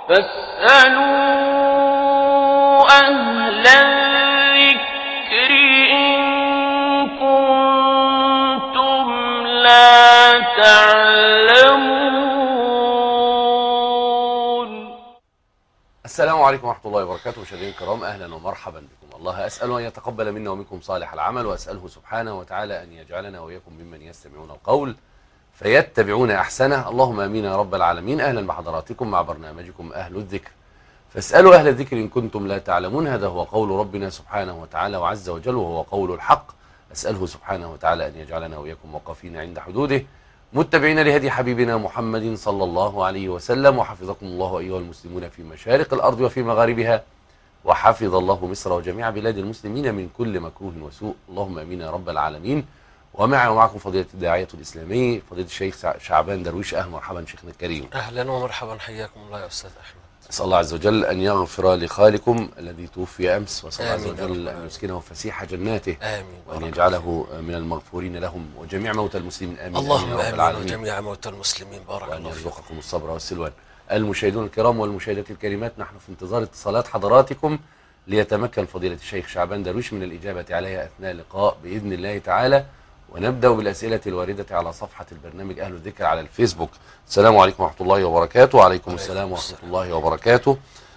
فاسألوا أهل الذكر إن كنتم لا تعلمون. السلام عليكم ورحمة الله وبركاته. مشاهدينا الكرام، أهلا ومرحبا بكم. الله أسأل أن يتقبل منا ومنكم صالح العمل، وأسأله سبحانه وتعالى أن يجعلنا وإياكم ممن يستمعون القول فيتبعون أحسنه. اللهم آمين يا رب العالمين. أهلا بحضراتكم مع برنامجكم أهل الذكر. فاسألوا أهل الذكر إن كنتم لا تعلمون. هذا هو قول ربنا سبحانه وتعالى وعز وجل، وهو قول الحق. أسأله سبحانه وتعالى أن يجعلنا وإياكم وقافين عند حدوده، متبعين لهدي حبيبنا محمد صلى الله عليه وسلم. وحفظكم الله أيها المسلمون في مشارق الأرض وفي مغاربها، وحفظ الله مصر وجميع بلاد المسلمين من كل مكروه وسوء. اللهم آمين يا رب العالمين. ومعي ومعكم فضيلة الداعية الإسلامي فضيلة الشيخ شعبان درويش. أهلا ومرحبا شيخنا الكريم. أهلا ومرحبا، حياكم الله يا أستاذ أحمد. أسأل الله عز وجل أن يغفر لخالكم الذي توفي أمس، وأسأل الله عز وجل أن يسكنه فسيح جناته، آمين، وأن يجعله من المغفورين لهم وجميع موتى المسلمين. آمين. اللهم آمين وجميع موتى المسلمين. بارك الله فيكم، وأن فيكم. يرزقكم الصبر والسلوان. المشاهدون الكرام والمشاهدات الكريمات، نحن في انتظار اتصالات حضراتكم ليتمكن فضيلة الشيخ شعبان درويش من الإجابة عليها أثناء اللقاء بإذن الله تعالى. ونبدأ بالأسئلة الواردة على صفحة البرنامج أهل الذكر على الفيسبوك. السلام عليكم ورحمة الله وبركاته. وعليكم السلام ورحمة الله وبركاته.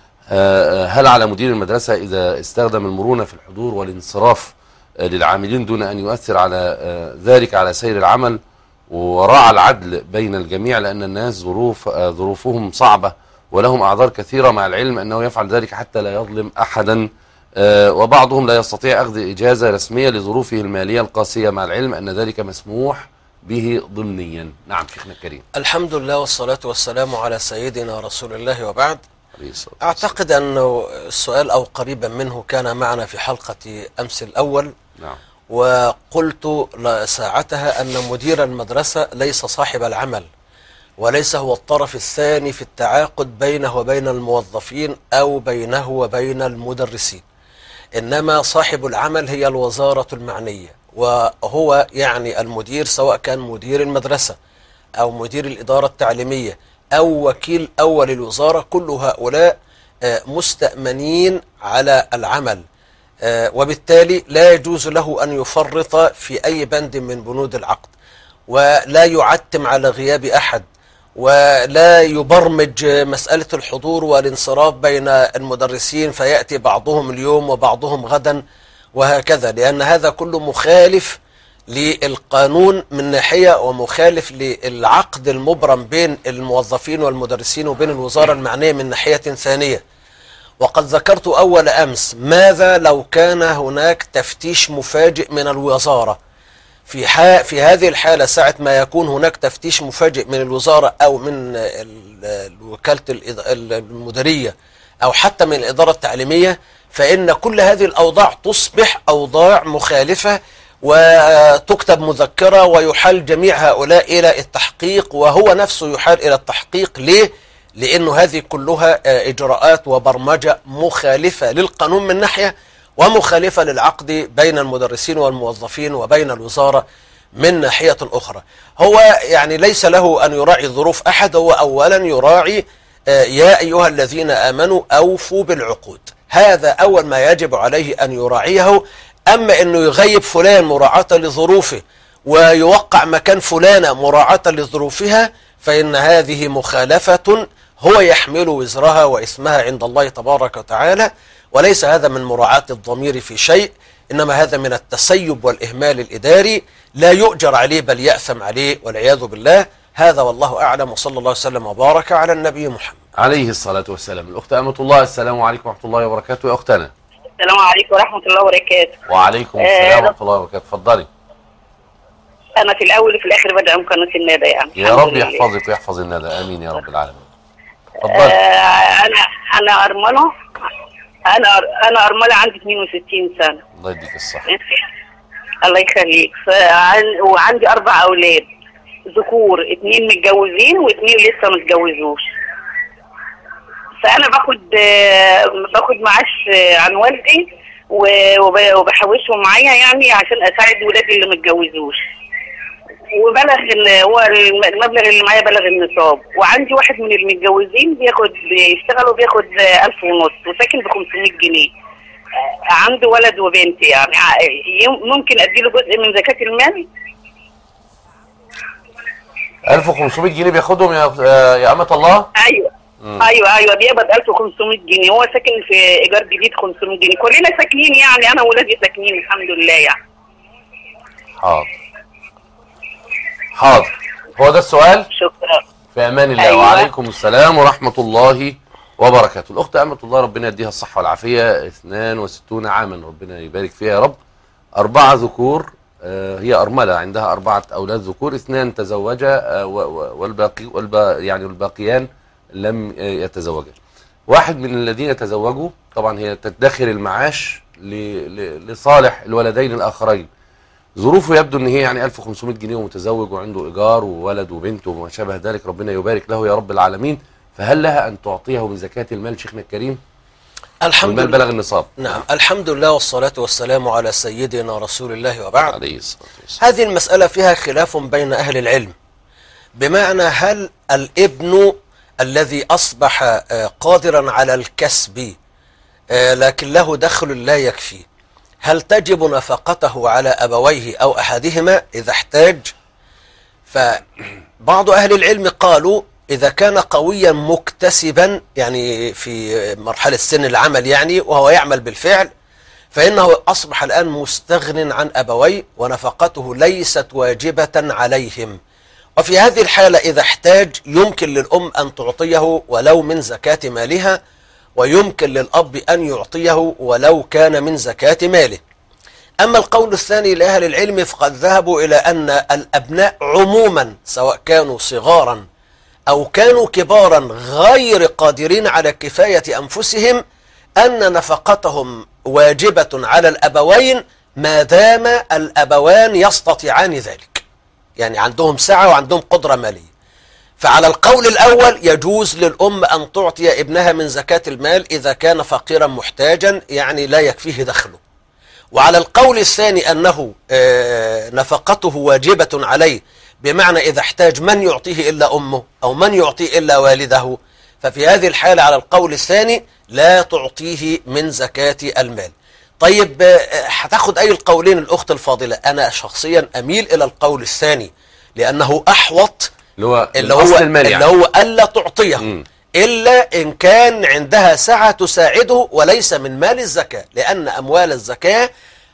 هل على مدير المدرسة إذا استخدم المرونة في الحضور والانصراف للعاملين دون أن يؤثر على ذلك على سير العمل، وراعى العدل بين الجميع، لأن الناس ظروفهم صعبة ولهم أعذار كثيرة، مع العلم أنه يفعل ذلك حتى لا يظلم أحدا، وبعضهم لا يستطيع أخذ إجازة رسمية لظروفه المالية القاسية، مع العلم أن ذلك مسموح به ضمنيا. نعم شيخنا الكريم. الحمد لله والصلاة والسلام على سيدنا رسول الله، وبعد. أعتقد أنه السؤال أو قريبا منه كان معنا في حلقة أمس الأول. نعم. وقلت ساعتها أن مدير المدرسة ليس صاحب العمل، وليس هو الطرف الثاني في التعاقد بينه وبين الموظفين أو بينه وبين المدرسين، إنما صاحب العمل هي الوزارة المعنية، وهو يعني المدير، سواء كان مدير المدرسة أو مدير الإدارة التعليمية أو وكيل أول الوزارة. كل هؤلاء مستأمنين على العمل، وبالتالي لا يجوز له أن يفرط في أي بند من بنود العقد، ولا يعتم على غياب أحد، ولا يبرمج مسألة الحضور والانصراف بين المدرسين فيأتي بعضهم اليوم وبعضهم غدا وهكذا، لأن هذا كله مخالف للقانون من ناحية، ومخالف للعقد المبرم بين الموظفين والمدرسين وبين الوزارة المعنية من ناحية ثانية. وقد ذكرت أول أمس ماذا لو كان هناك تفتيش مفاجئ من الوزارة. في هذه الحالة، ساعة ما يكون هناك تفتيش مفاجئ من الوزارة أو من وكالة المديرية أو حتى من الإدارة التعليمية، فإن كل هذه الأوضاع تصبح أوضاع مخالفة، وتكتب مذكرة ويحال جميع هؤلاء إلى التحقيق، وهو نفسه يحال إلى التحقيق. ليه؟ لأنه هذه كلها إجراءات وبرمجة مخالفة للقانون من ناحية، ومخالفة للعقد بين المدرسين والموظفين وبين الوزارة من ناحية أخرى. هو يعني ليس له أن يراعي ظروف أحد، هو أولا يراعي يا أيها الذين آمنوا أوفوا بالعقود. هذا أول ما يجب عليه أن يراعيه. أما أنه يغيب فلان مراعاة لظروفه ويوقع مكان فلانة مراعاة لظروفها، فإن هذه مخالفة هو يحمل وزرها وإثمها عند الله تبارك وتعالى، وليس هذا من مراعاة الضمير في شيء، إنما هذا من التسيب والإهمال الإداري، لا يؤجر عليه بل يأثم عليه والعياذ بالله. هذا والله أعلم، وصلى الله وسلم وبارك على النبي محمد عليه الصلاة والسلام. الأخت أمة الله، السلام عليكم ورحمة الله وبركاته. يا أختنا. السلام عليكم ورحمة الله وبركاته. وعليكم السلام ورحمة الله وبركاته. اتفضلي. أنا في الأول وفي الآخر بدعم قناة الندى، يعني يا رب يحفظك ويحفظ الندى، آمين يا رب العالمين. اتفضلي. أنا أرملة. أنا أرملة، عندي 62 سنة. الله يديك الصحة. الله يخليك. وعندي 4 أولاد ذكور، 2 متجوزين و2 لسه ما اتجوزوش. فأنا باخد معاش عن والدي وبحوشهم معايا، يعني عشان أساعد ولادي اللي ما اتجوزوش. وبلغ هو المبلغ اللي معايا بلغ النصاب، وعندي واحد من المتجوزين بيشتغل وبياخد 1000 ونص وساكن ب 500 جنيه. عنده ولد وبنت، يعني ممكن اديله جزء من زكاة المال؟ 1500 جنيه بياخدهم يا أمة الله؟ ايوه. ايوه بيقبض 1500 جنيه، هو ساكن في ايجار جديد 500 جنيه، كلنا ساكنين يعني، انا وولادي ساكنين الحمد لله يعني. حاضر. هو ده السؤال؟ شكرا. في امان الله. أيوة. وعليكم السلام ورحمة الله وبركاته. الأخت أمة الله ربنا يديها الصحة والعافية، 62 عاما ربنا يبارك فيها يا رب. 4 ذكور، هي أرملة عندها 4 أولاد ذكور، 2 تزوجا والباقيان لم يتزوجا. واحد من الذين تزوجوا طبعا هي تدخر المعاش لصالح الولدين الآخرين. ظروفه يبدو ان هي يعني 1500 جنيه ومتزوج وعنده ايجار وولد وبنت وما شابه ذلك، ربنا يبارك له يا رب العالمين. فهل لها ان تعطيه من زكاة المال شيخنا الكريم؟ الحمد لله. المال بلغ النصاب. نعم، الحمد لله والصلاة والسلام على سيدنا رسول الله وبعد. عليه الصلاة والسلام. هذه المسألة فيها خلاف بين أهل العلم، بمعنى هل الابن الذي أصبح قادرا على الكسب لكن له دخل لا يكفي، هل تجب نفقته على أبويه أو أحدهما إذا احتاج؟ فبعض أهل العلم قالوا إذا كان قويا مكتسبا، يعني في مرحلة سن العمل يعني وهو يعمل بالفعل، فإنه أصبح الآن مستغن عن أبويه ونفقته ليست واجبة عليهم. وفي هذه الحالة إذا احتاج يمكن للأم أن تعطيه ولو من زكاة مالها، ويمكن للأب أن يعطيه ولو كان من زكاة ماله. أما القول الثاني لأهل العلم فقد ذهبوا إلى أن الأبناء عموما سواء كانوا صغارا أو كانوا كبارا غير قادرين على كفاية أنفسهم أن نفقتهم واجبة على الأبوين ما دام الأبوان يستطيعان ذلك، يعني عندهم سعة وعندهم قدرة مالية. فعلى القول الأول يجوز للأم أن تعطي ابنها من زكاة المال إذا كان فقيرا محتاجا، يعني لا يكفيه دخله. وعلى القول الثاني أنه نفقته واجبة عليه، بمعنى إذا احتاج من يعطيه إلا أمه أو من يعطيه إلا والده، ففي هذه الحالة على القول الثاني لا تعطيه من زكاة المال. طيب هتاخد أي القولين الأخت الفاضلة؟ أنا شخصيا أميل إلى القول الثاني لأنه أحوط، اللي هو ألا تعطيه إلا إن كان عندها سعة تساعده وليس من مال الزكاة، لأن أموال الزكاة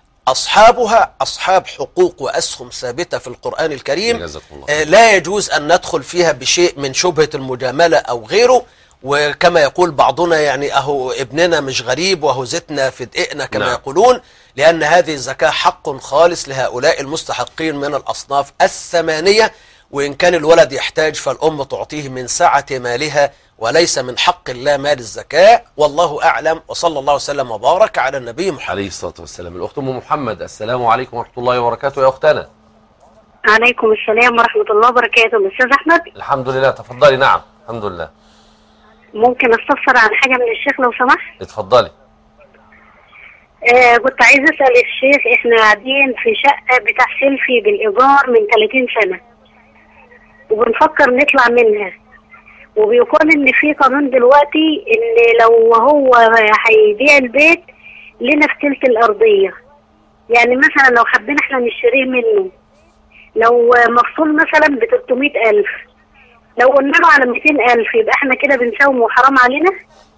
أصحابها أصحاب حقوق وأسهم ثابتة في القرآن الكريم، لا يجوز أن ندخل فيها بشيء من شبهة المجاملة أو غيره. وكما يقول بعضنا يعني أهو ابننا مش غريب وهو زيتنا في دقيقنا كما يقولون، لأن هذه الزكاة حق خالص لهؤلاء المستحقين من الأصناف الثمانية، وإن كان الولد يحتاج فالأم تعطيه من سعة مالها وليس من حق الله مال الزكاة. والله أعلم، وصلى الله وسلم وبارك على النبي محمد عليه الصلاة والسلام. الأخت أم محمد، السلام عليكم ورحمة الله وبركاته يا أختنا. عليكم السلام ورحمة الله وبركاته. الأستاذ أحمد. الحمد لله، تفضلي. نعم الحمد لله. ممكن استفسر عن حاجة من الشيخ لو سمحت؟ اتفضلي. كنت عايزة أسأل الشيخ، احنا قاعدين في شقة بتاع سيلفي بالإيجار من 30 سنة وبنفكر نطلع منها، وبيقول ان في قانون دلوقتي ان لو هو هيبيع البيت لنا في تلت الارضيه، يعني مثلا لو حبينا احنا نشتريه منه لو مفصول مثلا ب 300,000، لو قلنا له على 200,000 يبقى احنا كده بنساوم وحرام علينا؟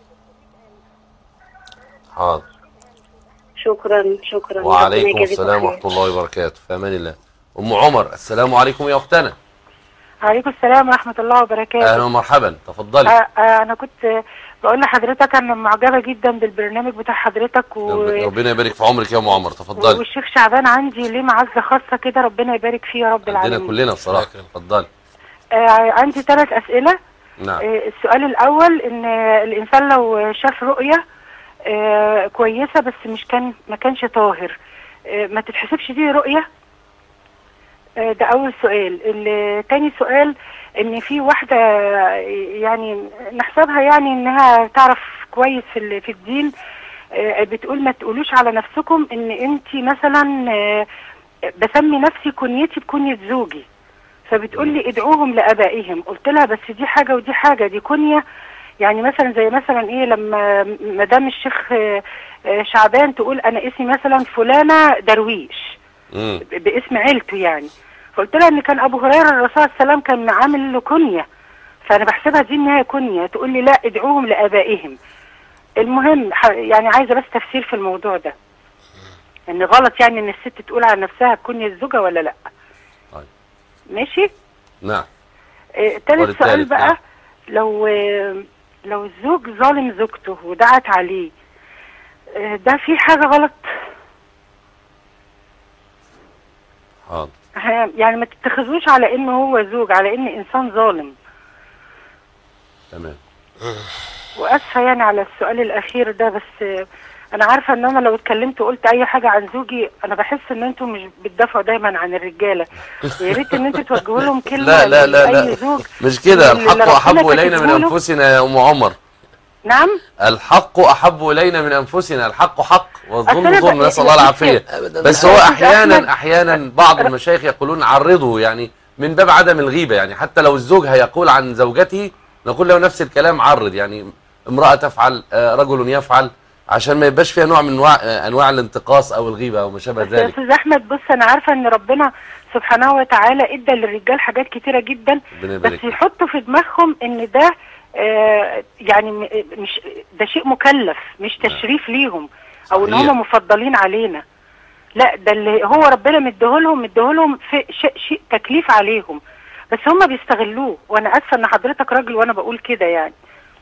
حاضر. شكرا. وعليكم السلام ورحمه الله وبركاته. في امان الله. ام عمر، السلام عليكم يا اختنا. عليكم السلام ورحمة الله وبركاته. أهلا ومرحبا، تفضلي. أنا كنت بقول لحضرتك أنا معجبة جدا بالبرنامج بتاع حضرتك ربنا يبارك في عمرك يا أم عمر، تفضلي. والشيخ شعبان عندي ليه معزة خاصة كده، ربنا يبارك فيه يا رب العالمين. عندنا كلنا بصراحة، تفضلي. عندي 3 أسئلة. نعم. السؤال الأول إن الإنسان لو شاف رؤية كويسة بس ما كانش طاهر، ما تتحسبش دي رؤية؟ ده أول سؤال. تاني سؤال إن في واحدة يعني نحسبها يعني إنها تعرف كويس في الدين، بتقول ما تقولوش على نفسكم إن أنت مثلا بسمي نفسي كنيتي بكنية زوجي، فبتقول لي ادعوهم لابائهم. قلت لها بس دي حاجه ودي حاجه، دي كنيه. يعني مثلا زي مثلا ايه لما مدام الشيخ شعبان تقول انا اسمي مثلا فلانه درويش باسم عيلته يعني. فقلت لها ان كان ابو هريره الرسول صلى الله عليه وسلم كان عامل له كنيه، فانا بحسبها دي ان هي كنيه. تقول لي لا ادعوهم لابائهم. المهم يعني عايزه بس تفسير في الموضوع ده، ان غلط يعني ان الست تقول على نفسها كنيه الزوجه ولا لا؟ طيب ماشي. نعم. تالت سؤال بقى. نعم. لو الزوج ظالم زوجته ودعت عليه، ده في حاجه غلط؟ حاضر. يعني ما تتخذوش على انه هو زوج، على ان انسان ظالم. تمام. واسفه يعني على السؤال الاخير ده، بس انا عارفه ان انا لو اتكلمت وقلت اي حاجه عن زوجي انا بحس ان انتم مش بتدافعوا دايما عن الرجاله. ويا ريت ان انتوا توجهوا لهم كلمه. لا لا لا لا زوج مش كده. الحق احب الينا من انفسنا يا ام عمر. نعم. الحق احب الينا من انفسنا. الحق حق والظلم ظلم، نسال الله العافيه. بس هو احيانا بعض المشايخ يقولون عرضه، يعني من باب عدم الغيبه. يعني حتى لو الزوج هيقول عن زوجته نقول له نفس الكلام، عرض يعني امراه تفعل رجل يفعل، عشان ما يبقاش فيها نوع من انواع الانتقاص او الغيبه او ما شابه ذلك. يا استاذ احمد بص، انا عارفه ان ربنا سبحانه وتعالى ادى للرجال حاجات كتيره جدا، بس يحطوا في دماغهم ان ده يعني مش ده شيء مكلف، مش تشريف ليهم او ان هم مفضلين علينا. لا، ده اللي هو ربنا مديهولهم في شيء تكليف عليهم، بس هم بيستغلوه. وانا اسفه ان حضرتك راجل وانا بقول كده يعني.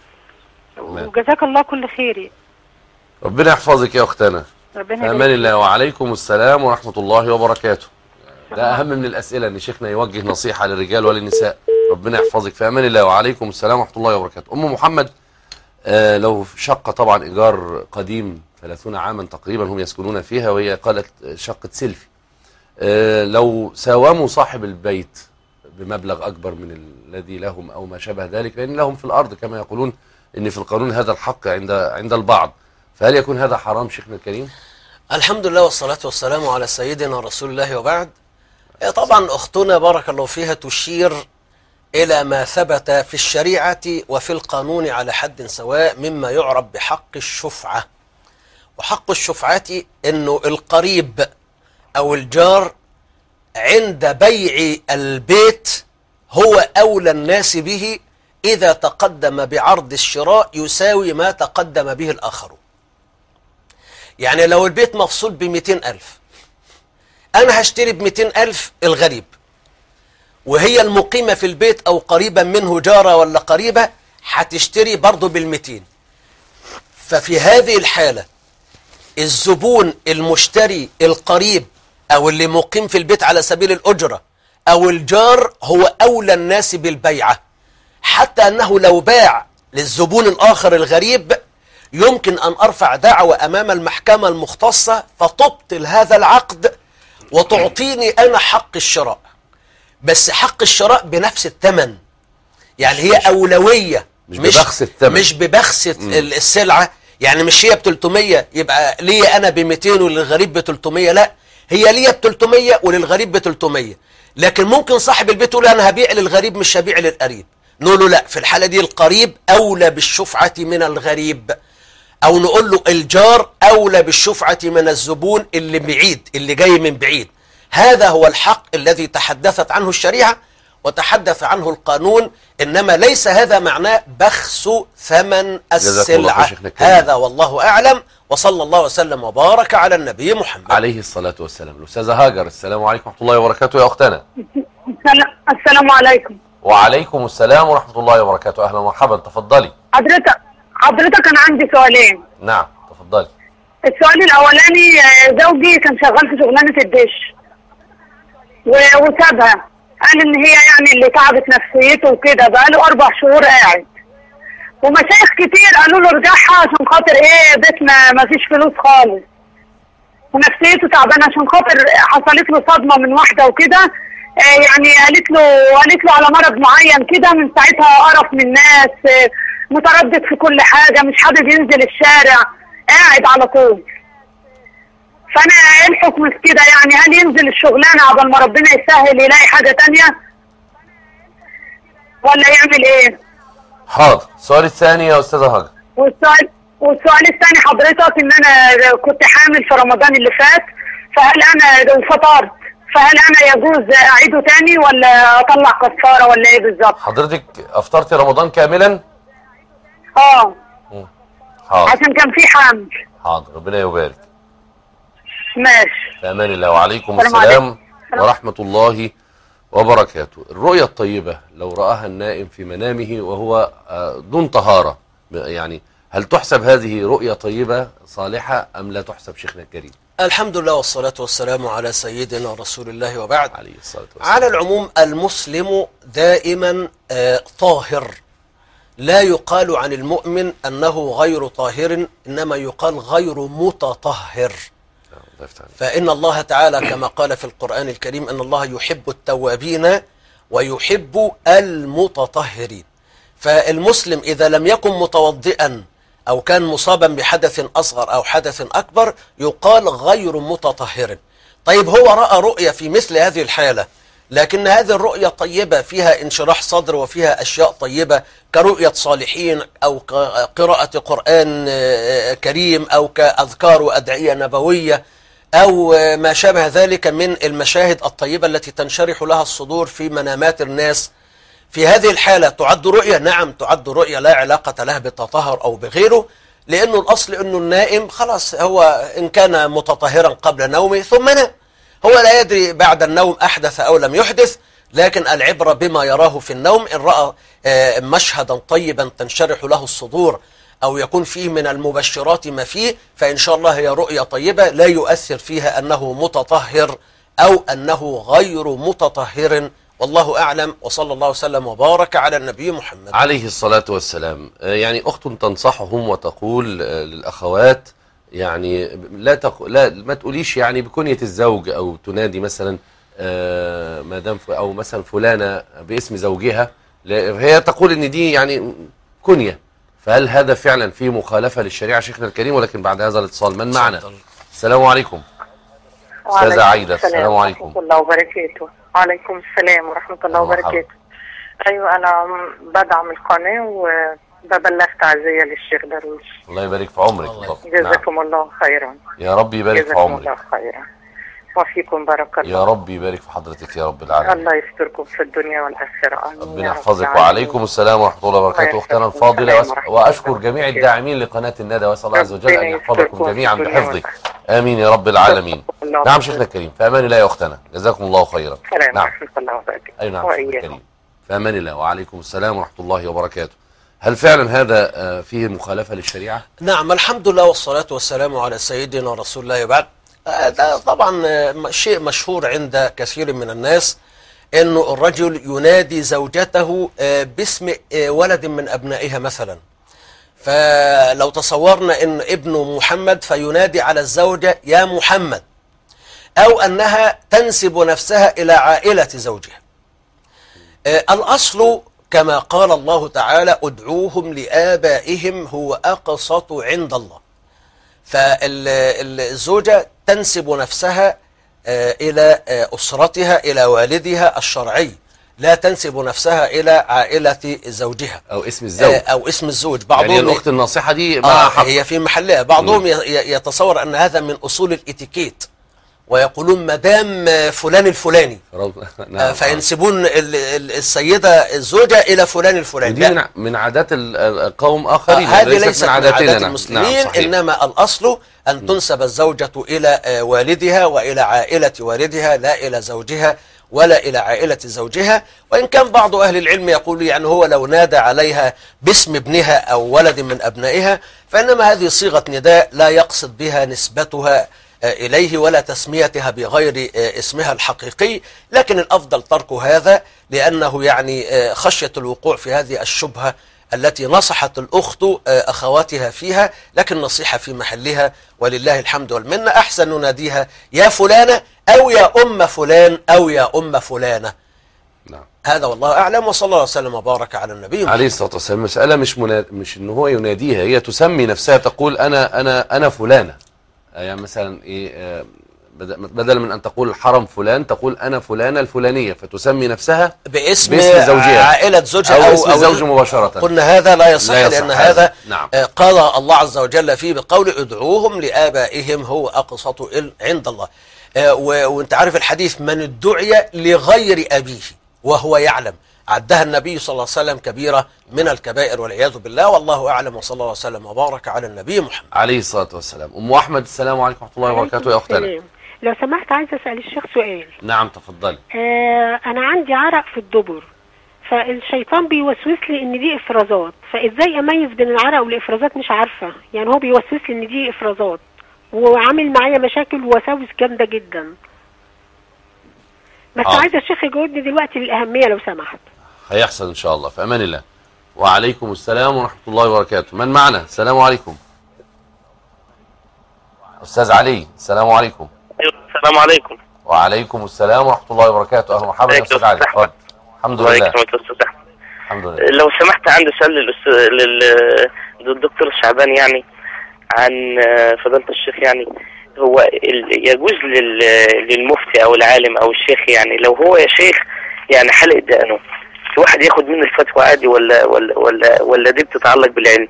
وجزاك الله كل خير. ربنا يحفظك يا اختنا. ربنا امان الله. وعليكم السلام ورحمه الله وبركاته. ده اهم من الاسئله، ان شيخنا يوجه نصيحه للرجال وللنساء. ربنا يحفظك، في امان الله. وعليكم السلام ورحمه الله وبركاته. ام محمد، لو شقه طبعا ايجار قديم 30 عاما تقريبا هم يسكنون فيها، وهي قالت شقه سيلفي، لو ساوموا صاحب البيت بمبلغ اكبر من الذي لهم او ما شابه ذلك، لان لهم في الارض كما يقولون ان في القانون هذا الحق عند البعض، فهل يكون هذا حرام شيخنا الكريم؟ الحمد لله والصلاة والسلام على سيدنا رسول الله، وبعد. طبعا أختنا بارك الله فيها تشير إلى ما ثبت في الشريعة وفي القانون على حد سواء مما يعرف بحق الشفعة. وحق الشفعة أنه القريب أو الجار عند بيع البيت هو أولى الناس به إذا تقدم بعرض الشراء يساوي ما تقدم به الآخر. يعني لو البيت مفصول ب200,000، أنا هشتري ب200,000 الغريب، وهي المقيمة في البيت أو قريبا منه جارة ولا قريبة هتشتري برضه بال200. ففي هذه الحالة الزبون المشتري القريب أو اللي مقيم في البيت على سبيل الأجرة أو الجار هو أولى الناس بالبيعة، حتى أنه لو باع للزبون الآخر الغريب يمكن أن أرفع دعوة أمام المحكمة المختصة فتبطل هذا العقد وتعطيني أنا حق الشراء، بس حق الشراء بنفس الثمن. يعني هي أولوية، مش ببخس الثمن، مش ببخس السلعة. يعني مش هي ب300 يبقى لي أنا ب200 وللغريب ب300، لا، هي لي ب300 وللغريب ب300. لكن ممكن صاحب البيت يقول أنا هبيع للغريب مش هبيع للقريب، نقول له لا، في الحالة دي القريب أولى بالشفعة من الغريب، أو نقول له الجار أولى بالشفعة من الزبون اللي بعيد، اللي جاي من بعيد. هذا هو الحق الذي تحدثت عنه الشريعة وتحدث عنه القانون، إنما ليس هذا معناه بخس ثمن السلعة. هذا والله أعلم، وصلى الله وسلم وبارك على النبي محمد عليه الصلاة والسلام. الأستاذة هاجر، السلام عليكم ورحمة الله وبركاته يا أختنا. السلام عليكم. وعليكم السلام ورحمة الله وبركاته. أهلا ومرحبا، تفضلي. حضرتك أنا عندي سؤالين. نعم تفضلي. السؤال الأولاني، زوجي كان شغال في شغلانة الدش وسابها، قال إن هي يعني اللي تعبت نفسيته وكده، بقاله 4 شهور قاعد، ومشايخ كتير قالوا له ارجعها عشان خاطر بيت ما فيش فلوس خالص، ونفسيته تعبانه عشان خاطر حصلت له صدمه من واحده وكده. يعني قالت له على مرض معين كده، من ساعتها قرف من الناس، متردد في كل حاجه، مش حابب ينزل الشارع، قاعد على طول. فانا ايه الحكم في كده؟ يعني هل ينزل الشغلانه عقبال ما ربنا يسهل يلاقي حاجه تانية، ولا يعمل ايه؟ حاضر. السؤال الثاني يا استاذه هاجر. والسؤال الثاني حضرتك، ان انا كنت حامل في رمضان اللي فات، فهل انا فطرت، فهل انا يجوز اعيده تاني ولا اطلع كفاره ولا ايه بالظبط؟ حضرتك افطرتي رمضان كاملا؟ اه. حاضر. عشان كان في حمل. حاضر، ربنا يبارك. ماشي. في امان الله. وعليكم السلام السلام عليكم. ورحمه الله وبركاته. الرؤيا الطيبه لو رآها النائم في منامه وهو دون طهاره، يعني هل تحسب هذه رؤيا طيبه صالحه ام لا تحسب شيخنا الكريم؟ الحمد لله والصلاة والسلام على سيدنا رسول الله وبعد. عليه الصلاه والسلام. على العموم المسلم دائما طاهر، لا يقال عن المؤمن أنه غير طاهر، إنما يقال غير متطهر. فإن الله تعالى كما قال في القرآن الكريم أن الله يحب التوابين ويحب المتطهرين. فالمسلم إذا لم يكن متوضئا أو كان مصابا بحدث أصغر أو حدث أكبر يقال غير متطهر. طيب هو رأى رؤية في مثل هذه الحالة، لكن هذه الرؤية طيبة فيها انشراح صدر وفيها أشياء طيبة كرؤية صالحين أو قراءة قرآن كريم أو كأذكار وأدعية نبوية أو ما شابه ذلك من المشاهد الطيبة التي تنشرح لها الصدور في منامات الناس. في هذه الحالة تعد رؤية؟ نعم تعد رؤية، لا علاقة لها بالتطهر أو بغيره، لأنه الأصل أنه النائم خلاص هو إن كان متطهرا قبل نومه ثم نام، هو لا يدري بعد النوم أحدث أو لم يحدث، لكن العبرة بما يراه في النوم. إن رأى مشهدا طيبا تنشرح له الصدور أو يكون فيه من المبشرات ما فيه، فإن شاء الله هي رؤية طيبة لا يؤثر فيها أنه متطهر أو أنه غير متطهر، والله أعلم. وصلى الله وسلم وبارك على النبي محمد عليه الصلاة والسلام. يعني أخت تنصحهم وتقول للأخوات يعني لا ما تقوليش يعني بكنية الزوج، أو تنادي مثلا مدام أو مثلا فلانة باسم زوجها، هي تقول إن دي يعني كنية. فهل هذا فعلا في مخالفة للشريعة شيخنا الكريم؟ ولكن بعد هذا الاتصال من معنا؟ السلام عليكم. أستاذة عايدة، السلام عليكم ورحمة الله وبركاته. وعليكم السلام ورحمة الله وبركاته. أيوة أنا بدعم القناة وببلغ تعزية للشيخ درويش. الله يبارك في عمرك. جزاكم الله خيرا. يا رب يبارك في عمرك. جزاكم الله خيرا وفيكم بارك الله. يا رب يبارك في حضرتك يا رب العالمين. الله يستركم في الدنيا والآخرة. ربنا يحفظك. وعليكم السلام ورحمة الله وبركاته أختنا الفاضلة، وأشكر جميع الداعمين لقناة الندى، وأسأل الله عز وجل أن يحفظكم جميعا بحفظه. آمين يا رب العالمين. نعم شيخنا الكريم، في أمان الله يا أختنا، جزاكم الله خيرا. نعم ورحمة الله وبركاته. أي نعم شيخنا الكريم، في أمان الله. وعليكم السلام ورحمة الله وبركاته. هل فعلا هذا فيه مخالفة للشريعة؟ نعم الحمد لله والصلاة والسلام على سيدنا رسول الله وبعد. ده طبعا شيء مشهور عند كثير من الناس، انه الرجل ينادي زوجته باسم ولد من ابنائها مثلا. فلو تصورنا ان ابنه محمد فينادي على الزوجة يا محمد، او انها تنسب نفسها الى عائلة زوجها. الاصل كما قال الله تعالى ادعوهم لآبائهم هو اقسط عند الله. فالزوجة تنسب نفسها إلى أسرتها، إلى والدها الشرعي، لا تنسب نفسها إلى عائلة زوجها أو اسم الزوج أو اسم الزوج. بعضهم يعني الأخت الناصحة دي مع حق. هي في محلها. بعضهم يتصور أن هذا من أصول الإتيكيت، ويقولون مدام فلان الفلاني فينسبون السيدة الزوجة إلى فلان الفلاني. دي من عادات القوم آخرين، هذه ليست من عادات عاداتنا المسلمين. نعم إنما الأصل أن تنسب الزوجة إلى والدها وإلى عائلة والدها، لا إلى زوجها ولا إلى عائلة زوجها. وإن كان بعض أهل العلم يقول يعني هو لو نادى عليها باسم ابنها أو ولد من أبنائها فإنما هذه صيغة نداء لا يقصد بها نسبتها إليه ولا تسميتها بغير اسمها الحقيقي، لكن الأفضل ترك هذا، لأنه يعني خشية الوقوع في هذه الشبهة التي نصحت الأخت أخواتها فيها، لكن نصيحة في محلها ولله الحمد والمنة. أحسن نناديها يا فلانة أو يا أم فلان أو يا أم فلانة. نعم. هذا والله أعلم، وصلى الله وسلم وبارك على النبي عليه الصلاة والسلام. المسألة مش إن هو يناديها، هي تسمي نفسها، تقول أنا فلانة. يعني مثلا إيه بدل من أن تقول حرم فلان تقول أنا فلانة الفلانية، فتسمي نفسها باسم زوجها، عائلة زوجها أو اسم زوج مباشرة. قلنا هذا لا يصح لأن هذا نعم. قال الله عز وجل فيه بقول ادعوهم لآبائهم هو أقسط عند الله. وانت عارف الحديث من ادعي لغير أبيه وهو يعلم عدها النبي صلى الله عليه وسلم كبيرة من الكبائر والعياذ بالله، والله أعلم، وصلى الله وسلم وبارك على النبي محمد عليه الصلاة والسلام. أم أحمد السلام عليكم ورحمة الله وبركاته يا أختنا. لو سمحت عايز أسأل الشيخ سؤال. نعم تفضلي. أنا عندي عرق في الدبر، فالشيطان بيوسوس لي إن دي إفرازات، فإزاي أميز بين العرق والإفرازات؟ مش عارفة، يعني هو بيوسوس لي إن دي إفرازات وعامل معايا مشاكل ووساوس جامدة جدا، بس عايزة الشيخ يجاوبني دلوقتي للأهمية لو سمحت. هيحصل إن شاء الله، في أمان الله. وعليكم السلام ورحمة الله وبركاته. من معنا؟ السلام عليكم. أستاذ علي السلام عليكم. السلام عليكم. وعليكم السلام ورحمة الله وبركاته. أهلا ومرحبا يا أستاذ علي. اتفضل. الحمد لله. الحمد لله. لو سمحت عندي سؤال للدكتور شعبان، يعني عن فضيلة الشيخ، يعني هو يجوز للمفتي أو العالم أو الشيخ، يعني لو هو يا شيخ يعني حلق دقنه، في واحد ياخد منه الفتوى عادي ولا دي بتتعلق بالعلم؟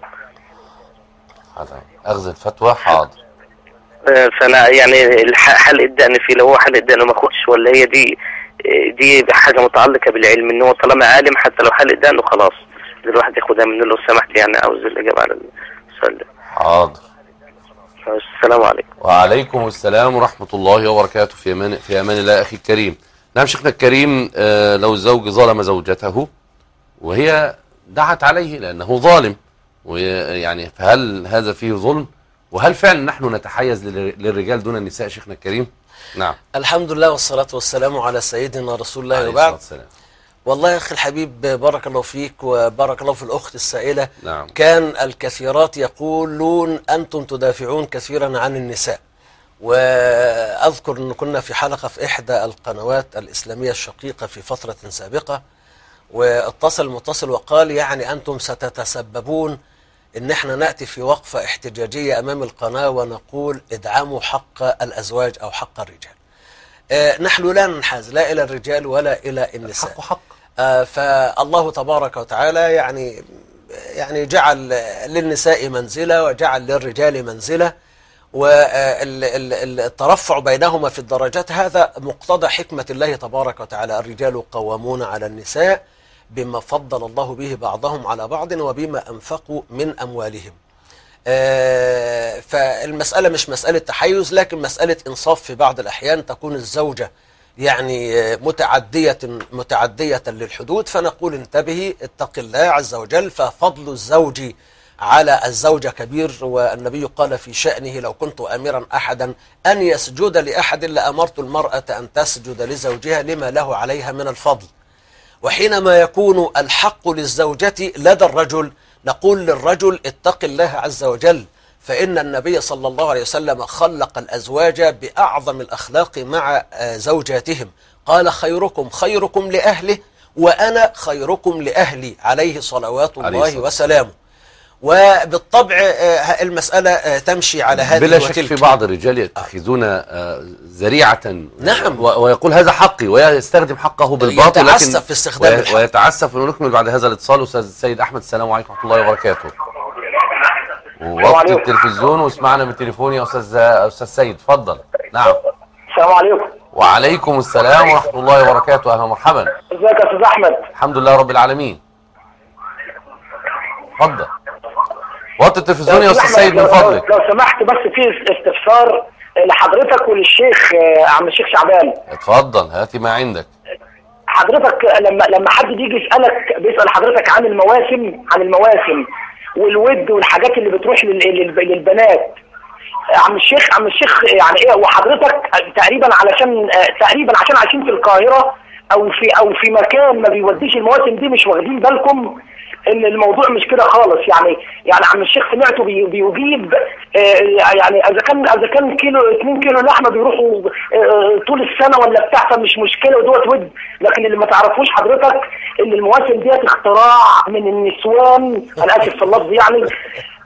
أخذ الفتوى حاضر. فأنا يعني حلق الدقن فيه، لو هو حلق الدقن ما أخدش، ولا هي دي حاجة متعلقة بالعلم، إن هو طالما عالم حتى لو حلق دقنه خلاص الواحد ياخدها منه؟ لو سمحت يعني عاوز الإجابة على السؤال ده. حاضر. السلام عليكم. وعليكم السلام ورحمة الله وبركاته. في أمان الله أخي الكريم. نعم شيخنا الكريم، لو الزوج ظلم زوجته وهي دعت عليه لأنه ظالم، ويعني فهل هذا فيه ظلم؟ وهل فعلا نحن نتحيز للرجال دون النساء شيخنا الكريم؟ نعم. الحمد لله والصلاة والسلام على سيدنا رسول الله وبعد. والله يا أخي الحبيب بارك الله فيك وبارك الله في الأخت السائلة. نعم. كان الكثيرات يقولون أنتم تدافعون كثيرا عن النساء، وأذكر أن كنا في حلقة في إحدى القنوات الإسلامية الشقيقة في فترة سابقة، واتصل المتصل وقال يعني أنتم ستتسببون إن احنا نأتي في وقفة احتجاجية أمام القناة ونقول ادعموا حق الأزواج أو حق الرجال. نحن لا ننحاز لا إلى الرجال ولا إلى النساء. الحق حق. فالله تبارك وتعالى يعني جعل للنساء منزلة وجعل للرجال منزلة، والترفع بينهما في الدرجات هذا مقتضى حكمة الله تبارك وتعالى. الرجال قوامون على النساء بما فضل الله به بعضهم على بعض وبما أنفقوا من أموالهم. فالمسألة مش مسألة تحيز، لكن مسألة إنصاف. في بعض الأحيان تكون الزوجة يعني متعدية للحدود، فنقول انتبهي اتق الله عز وجل، ففضل الزوج على الزوجة كبير، والنبي قال في شأنه لو كنت أمرا أحدا أن يسجد لأحد لأمرت المرأة أن تسجد لزوجها لما له عليها من الفضل. وحينما يكون الحق للزوجة لدى الرجل نقول للرجل اتق الله عز وجل، فإن النبي صلى الله عليه وسلم خلق الأزواج بأعظم الأخلاق مع زوجاتهم، قال خيركم خيركم لأهله وأنا خيركم لأهلي، عليه صلوات الله وسلامه. وبالطبع المسألة تمشي على هذه بلا شك. في بعض الرجال يتخذون ذريعة، نعم، ويقول هذا حقي ويستخدم حقه بالباطل، يتعسف في استخدام الحق ويتعسف. ونكمل بعد هذا الاتصال. أستاذ السيد أحمد السلام عليكم ورحمة الله وبركاته. ووطي التلفزيون واسمعنا بالتليفون يا أستاذ سيد، اتفضل. نعم. السلام عليكم. وعليكم السلام ورحمة الله وبركاته. أهلا ومرحبا. ازيك يا أستاذ أحمد؟ الحمد لله رب العالمين. اتفضل. وطي التلفزيون يا أستاذ سيد من فضلك. لو سمحت بس في استفسار لحضرتك وللشيخ عم الشيخ شعبان. اتفضل هاتي ما عندك. حضرتك لما حد بيجي بيسأل حضرتك عن المواسم والود والحاجات اللي بتروح للبنات، عم الشيخ يعني ايه، وحضرتك تقريبا عشان عايشين في القاهرة او في مكان ما بيوديش المواسم دي، مش واخدين بالكم ان الموضوع مش كده خالص. يعني عم الشيخ سمعته بيجيب يعني اذا كان كيلو 2 كيلو لحمه بيروحوا طول السنه ولا بتاع، فمش مشكله ودوت ود. لكن اللي ما تعرفوش حضرتك ان المواسم ديت اختراع من النسوان، انا اسف في اللفظ يعني،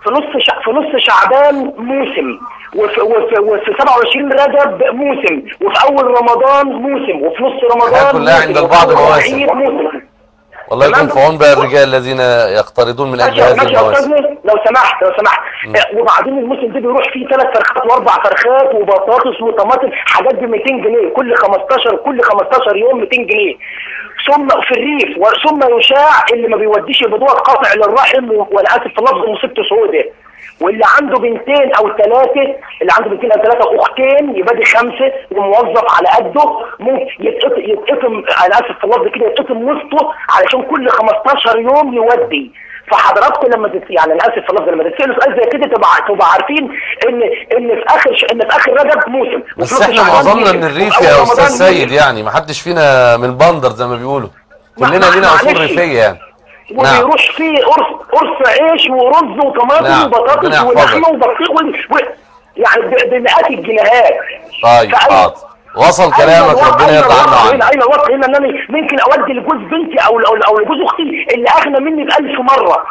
في نص شعبان موسم، وفي 27 رجب موسم، وفي اول رمضان موسم، وفي نص رمضان كلها عند البعض مواسم. والله يكون في عون بقى الرجال الذين يقترضون من اجل هذه المواسم. لو سمحت وبعدين الموسم ده بيروح فيه 3 فرخات و4 فرخات وبطاطس وطماطم، حاجات ب 200 جنيه كل 15 يوم 200 جنيه. ثم في الريف، ثم يشاع اللي ما بيوديش البضوع قاطع للرحم، وانا اسف في اللفظ مصيبته سودة. واللي عنده 2 أو 3، اللي عنده 2 أو 3 اختين يبقى دي 5 وموظف على قده، ممكن يتقطم، انا اسف في اللفظ كده، يتقطم نصه علشان كل 15 يوم يودي. فحضراتكم لما يعني انا اسف في اللفظ، لما تسالوا سؤال زي كده تبقى عارفين ان في اخر رجب موسم. بس احنا معظمنا من الريف يا استاذ سيد، يعني ما حدش فينا من بندر زي ما بيقولوا، كلنا لينا اصول ريفيه يعني. وبيروح فيه قرص عيش ورز وطماطم وبطاطس ولحمه وبطيخ يعني بمئات الجنيهات. طيب حاضر، وصل كلامك، ربنا يرضى عنه. اين الوقت هنا ان انا ممكن اودي لجوز بنتي او لجوز اختي اللي اغنى مني ب1000 مره.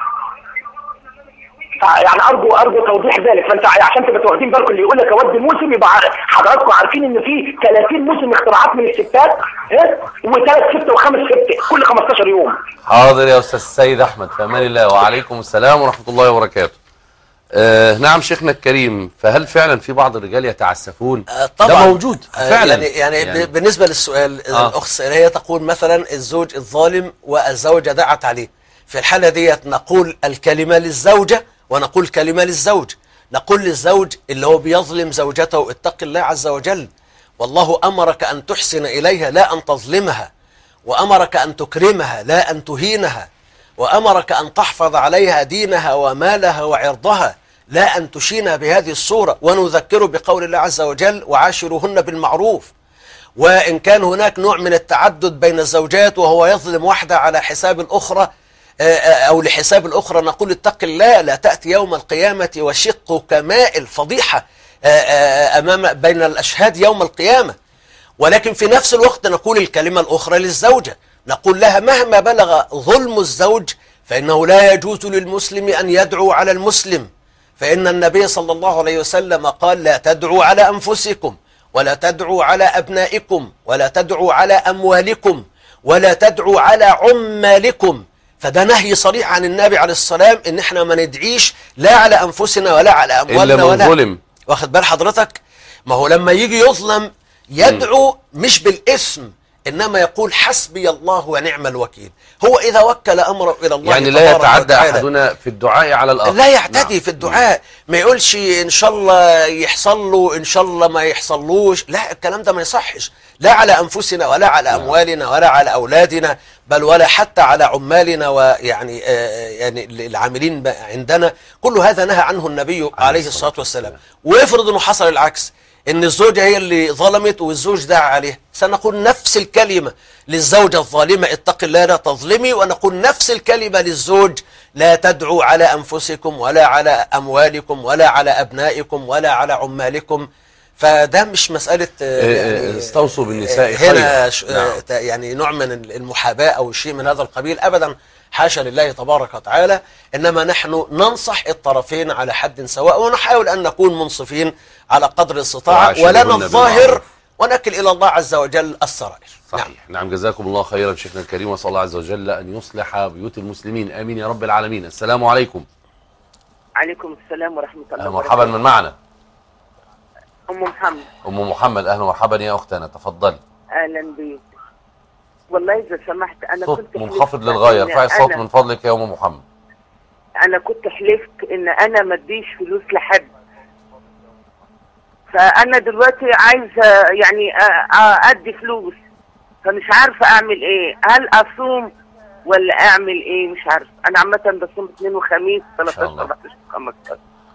يعني ارجو توضيح ذلك. فانت عشان تبقوا واخدين بالكم، اللي يقول لك اودي موسم يبقى حضراتكم عارفين ان في 30 موسم اختراعات من الستات، و3 6 و5 6 كل 15 يوم. حاضر يا استاذ السيد احمد، في امان الله. وعليكم السلام ورحمه الله وبركاته. نعم شيخنا الكريم، فهل فعلا في بعض الرجال يتعسفون؟ طبعا ده موجود فعلا. يعني بالنسبه للسؤال الاخت السائله، هي تقول مثلا الزوج الظالم والزوجه دعت عليه، في الحاله ديت نقول الكلمه للزوجه ونقول كلمه للزوج. نقول للزوج اللي هو بيظلم زوجته اتق الله عز وجل، والله امرك ان تحسن اليها لا ان تظلمها، وامرك ان تكرمها لا ان تهينها، وأمرك أن تحفظ عليها دينها ومالها وعرضها لا أن تشينها بهذه الصورة. ونذكر بقول الله عز وجل وعاشروهن بالمعروف. وإن كان هناك نوع من التعدد بين الزوجات وهو يظلم واحدة على حساب الأخرى أو لحساب الأخرى، نقول اتق الله، لا تأتي يوم القيامة وشقك مائل، فضيحة بين الأشهاد يوم القيامة. ولكن في نفس الوقت نقول الكلمة الأخرى للزوجة، نقول لها مهما بلغ ظلم الزوج فإنه لا يجوز للمسلم أن يدعو على المسلم، فإن النبي صلى الله عليه وسلم قال لا تدعوا على أنفسكم، ولا تدعوا على أبنائكم، ولا تدعوا على أموالكم، ولا تدعوا على عمالكم. فده نهي صريح عن النبي عليه السلام إن احنا ما ندعيش لا على أنفسنا ولا على أموالنا ولا ظلم. واخد بال حضرتك؟ ما هو لما يجي يظلم يدعو مش بالاسم، إنما يقول حسبي الله ونعم الوكيل. هو إذا وكل أمره إلى الله يعني لا يتعدى أحدنا في الدعاء على الآخر، لا يعتدي في الدعاء. ما يقولش إن شاء الله يحصل له إن شاء الله ما يحصلوش، لا، الكلام ده ما يصحش، لا على أنفسنا ولا على أموالنا ولا على أولادنا، بل ولا حتى على عمالنا ويعني يعني العاملين عندنا. كل هذا نهى عنه النبي عليه الصلاة والسلام. ويفرض أنه حصل العكس، ان الزوجة هي اللي ظلمت والزوج دعا عليها، سنقول نفس الكلمة للزوجة الظالمة اتق الله لا تظلمي، ونقول نفس الكلمة للزوج لا تدعوا على أنفسكم ولا على أموالكم ولا على أبنائكم ولا على عمالكم. فده مش مسألة يعني استوصوا بالنساء هنا يعني نوع من المحاباة أو شيء من هذا القبيل، أبدا، حاشا لله تبارك وتعالى. إنما نحن ننصح الطرفين على حد سواء، ونحاول أن نكون منصفين على قدر الاستطاعة، ولنا الظاهر ونكل إلى الله عز وجل السرائر. صحيح. نعم جزاكم الله خيرا شيخنا الكريم، وصلى الله عز وجل أن يصلح بيوت المسلمين، آمين يا رب العالمين. السلام عليكم. عليكم السلام ورحمة الله وبركاته. مرحبا، من معنا؟ أم محمد. أم محمد، أهلا ومرحبا يا أختنا، تفضلي. أهلا بيك. والله إذا سمحت أنا صوت كنت منخفض للغاية، ارفعي الصوت من فضلك يا أم محمد. أنا كنت حلفت إن أنا ما اديش فلوس لحد، فأنا دلوقتي عايزة يعني أدي فلوس، فمش عارفة أعمل إيه، هل أصوم ولا أعمل إيه؟ مش عارفة. أنا عامة بصوم اثنين وخميس 13 14 15.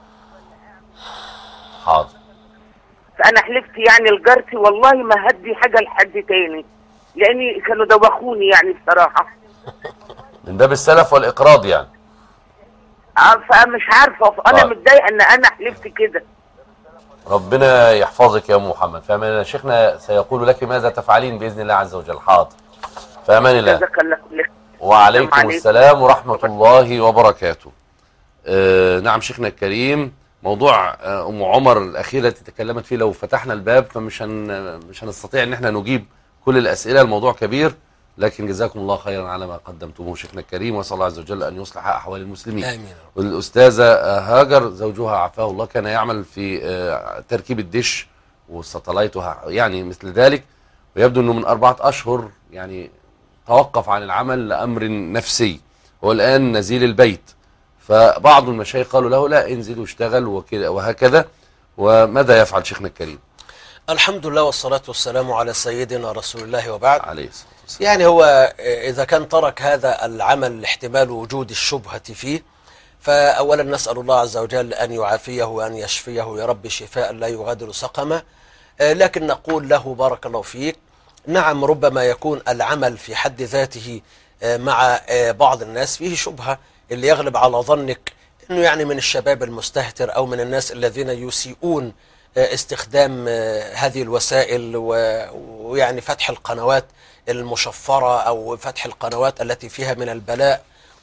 حاضر. فأنا حلفت يعني لجارتي والله ما هدي حاجة لحد تاني، لأني كانوا دوخوني يعني بصراحة. من باب السلف والإقراض يعني. فمش عارفة، أنا متضايقة إن أنا حلفت كده. ربنا يحفظك يا أم محمد، فأمان الله. شيخنا سيقول لك ماذا تفعلين بإذن الله عز وجل. حاضر، فأمان الله. جزاك الله خير. وعليكم السلام ورحمة الله وبركاته. نعم شيخنا الكريم، موضوع ام عمر الاخيره التي تكلمت فيه لو فتحنا الباب مش هنستطيع ان احنا نجيب كل الاسئله، الموضوع كبير، لكن جزاكم الله خيرا على ما قدمتموه شيخنا الكريم، واسال الله عز وجل ان يصلح احوال المسلمين. امين. والاستاذه هاجر زوجها عافاه الله كان يعمل في تركيب الدش والساتلايت يعني مثل ذلك، ويبدو انه من 4 أشهر يعني توقف عن العمل لامر نفسي، هو الان نزيل البيت، فبعض المشايخ قالوا له لا انزل واشتغل وكذا وهكذا، وماذا يفعل شيخنا الكريم؟ الحمد لله والصلاة والسلام على سيدنا رسول الله وبعد. عليه الصلاة والسلام. يعني هو إذا كان ترك هذا العمل لاحتمال وجود الشبهة فيه، فأولا نسأل الله عز وجل أن يعافيه وأن يشفيه يا رب شفاء لا يغادر سقما، لكن نقول له بارك الله فيك، نعم ربما يكون العمل في حد ذاته مع بعض الناس فيه شبهة، اللي يغلب على ظنك أنه يعني من الشباب المستهتر أو من الناس الذين يسيئون استخدام هذه الوسائل ويعني فتح القنوات المشفرة أو فتح القنوات التي فيها من البلاء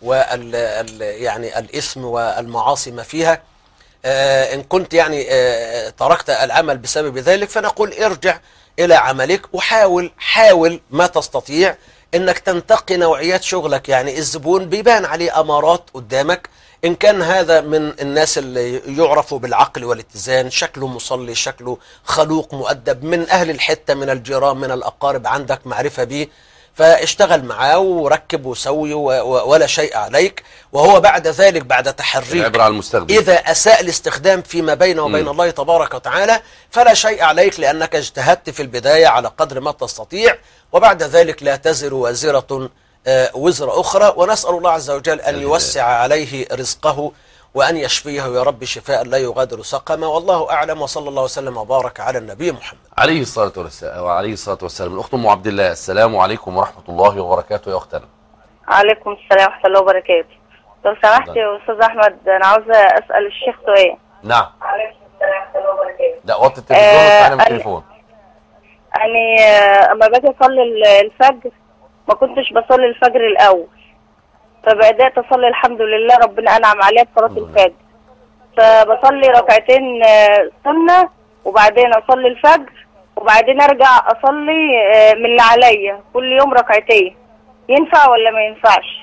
يعني الإثم والمعاصي ما فيها. إن كنت يعني تركت العمل بسبب ذلك، فنقول ارجع إلى عملك وحاول ما تستطيع إنك تنتقي نوعيات شغلك. يعني الزبون بيبان عليه أمارات قدامك، إن كان هذا من الناس اللي يعرفوا بالعقل والاتزان، شكله مصلي، شكله خلوق مؤدب، من أهل الحتة، من الجيران، من الأقارب، عندك معرفة به، فاشتغل معاه وركب وسوي ولا شيء عليك. وهو بعد ذلك بعد تحريك إذا أساء الاستخدام فيما بينه وبين الله تبارك وتعالى فلا شيء عليك، لأنك اجتهدت في البداية على قدر ما تستطيع، وبعد ذلك لا تزر وازرة وزر أخرى. ونسأل الله عز وجل أن يوسع عليه رزقه وأن يشفيه يا رب شفاء لا يغادر سقما، والله أعلم، وصلى الله وسلم وبارك على النبي محمد عليه الصلاة والسلام. الأخت أم عبد الله، السلام عليكم ورحمة الله وبركاته يا أختنا. عليكم السلام ورحمة الله وبركاته. لو سمحت يا أستاذ أحمد، أنا عاوزة أسأل الشيخ سؤال. نعم. عليكم السلام ورحمة الله وبركاته. لا وطي التلفزيون واستعلم التليفون. يعني أما باجي أصلي الفجر ما كنتش بصلي الفجر الأول، فبدأت أصلي الحمد لله ربنا أنعم عليا بصلاة الفجر، فبصلي ركعتين سنة وبعدين أصلي الفجر وبعدين أرجع أصلي من اللي عليا كل يوم ركعتين، ينفع ولا ما ينفعش؟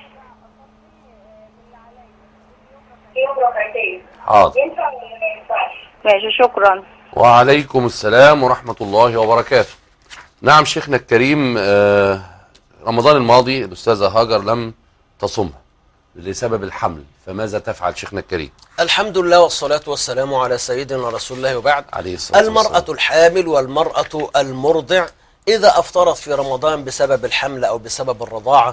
حاضر. ينفع ولا ما ينفعش؟ ماشي، شكرا. وعليكم السلام ورحمة الله وبركاته. نعم شيخنا الكريم، رمضان الماضي الأستاذة هاجر لم تصمها لسبب الحمل، فماذا تفعل شيخنا الكريم؟ الحمد لله والصلاة والسلام على سيدنا رسول الله وبعد. عليه الصلاة والسلام. المرأة الحامل والمرأة المرضع إذا أفطرت في رمضان بسبب الحمل أو بسبب الرضاعة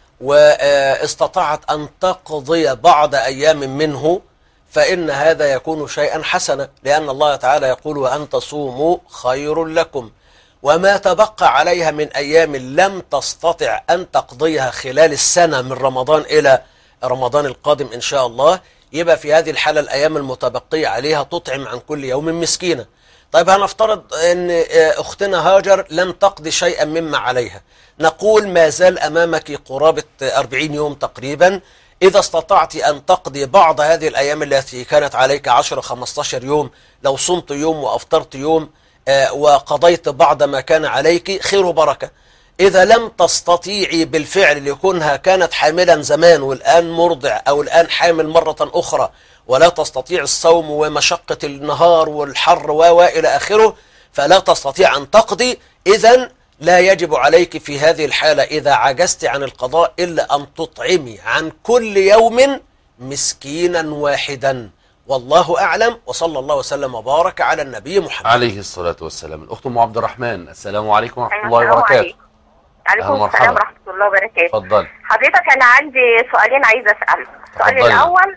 واستطاعت أن تقضي بعض أيام منه، فإن هذا يكون شيئا حسنا، لأن الله تعالى يقول وأن تصوموا خير لكم، وما تبقى عليها من أيام لم تستطع أن تقضيها خلال السنة من رمضان إلى رمضان القادم إن شاء الله، يبقى في هذه الحالة الأيام المتبقية عليها تطعم عن كل يوم مسكينة. طيب هنفترض أن أختنا هاجر لم تقضي شيئا مما عليها، نقول ما زال أمامك قرابة 40 يوم تقريبا، إذا استطعت أن تقضي بعض هذه الأيام التي كانت عليك 10-15 يوم، لو صمت يوم وأفطرت يوم وقضيت بعض ما كان عليك خير وبركة. إذا لم تستطيعي بالفعل لكونها كانت حاملا زمان والآن مرضع أو الآن حامل مرة أخرى ولا تستطيع الصوم ومشقة النهار والحر وإلى آخره، فلا تستطيع أن تقضي، إذن لا يجب عليك في هذه الحالة إذا عجزت عن القضاء إلا أن تطعمي عن كل يوم مسكينا واحدا، والله أعلم، وصلى الله وسلم وبارك على النبي محمد عليه الصلاة والسلام. الأخت أم عبد الرحمن، السلام عليكم ورحمة الله وبركاته. عليكم السلام ورحمة الله وبركاته. اتفضل حضرتك، أنا عندي سؤالين عايزة أسأله. السؤال الأول،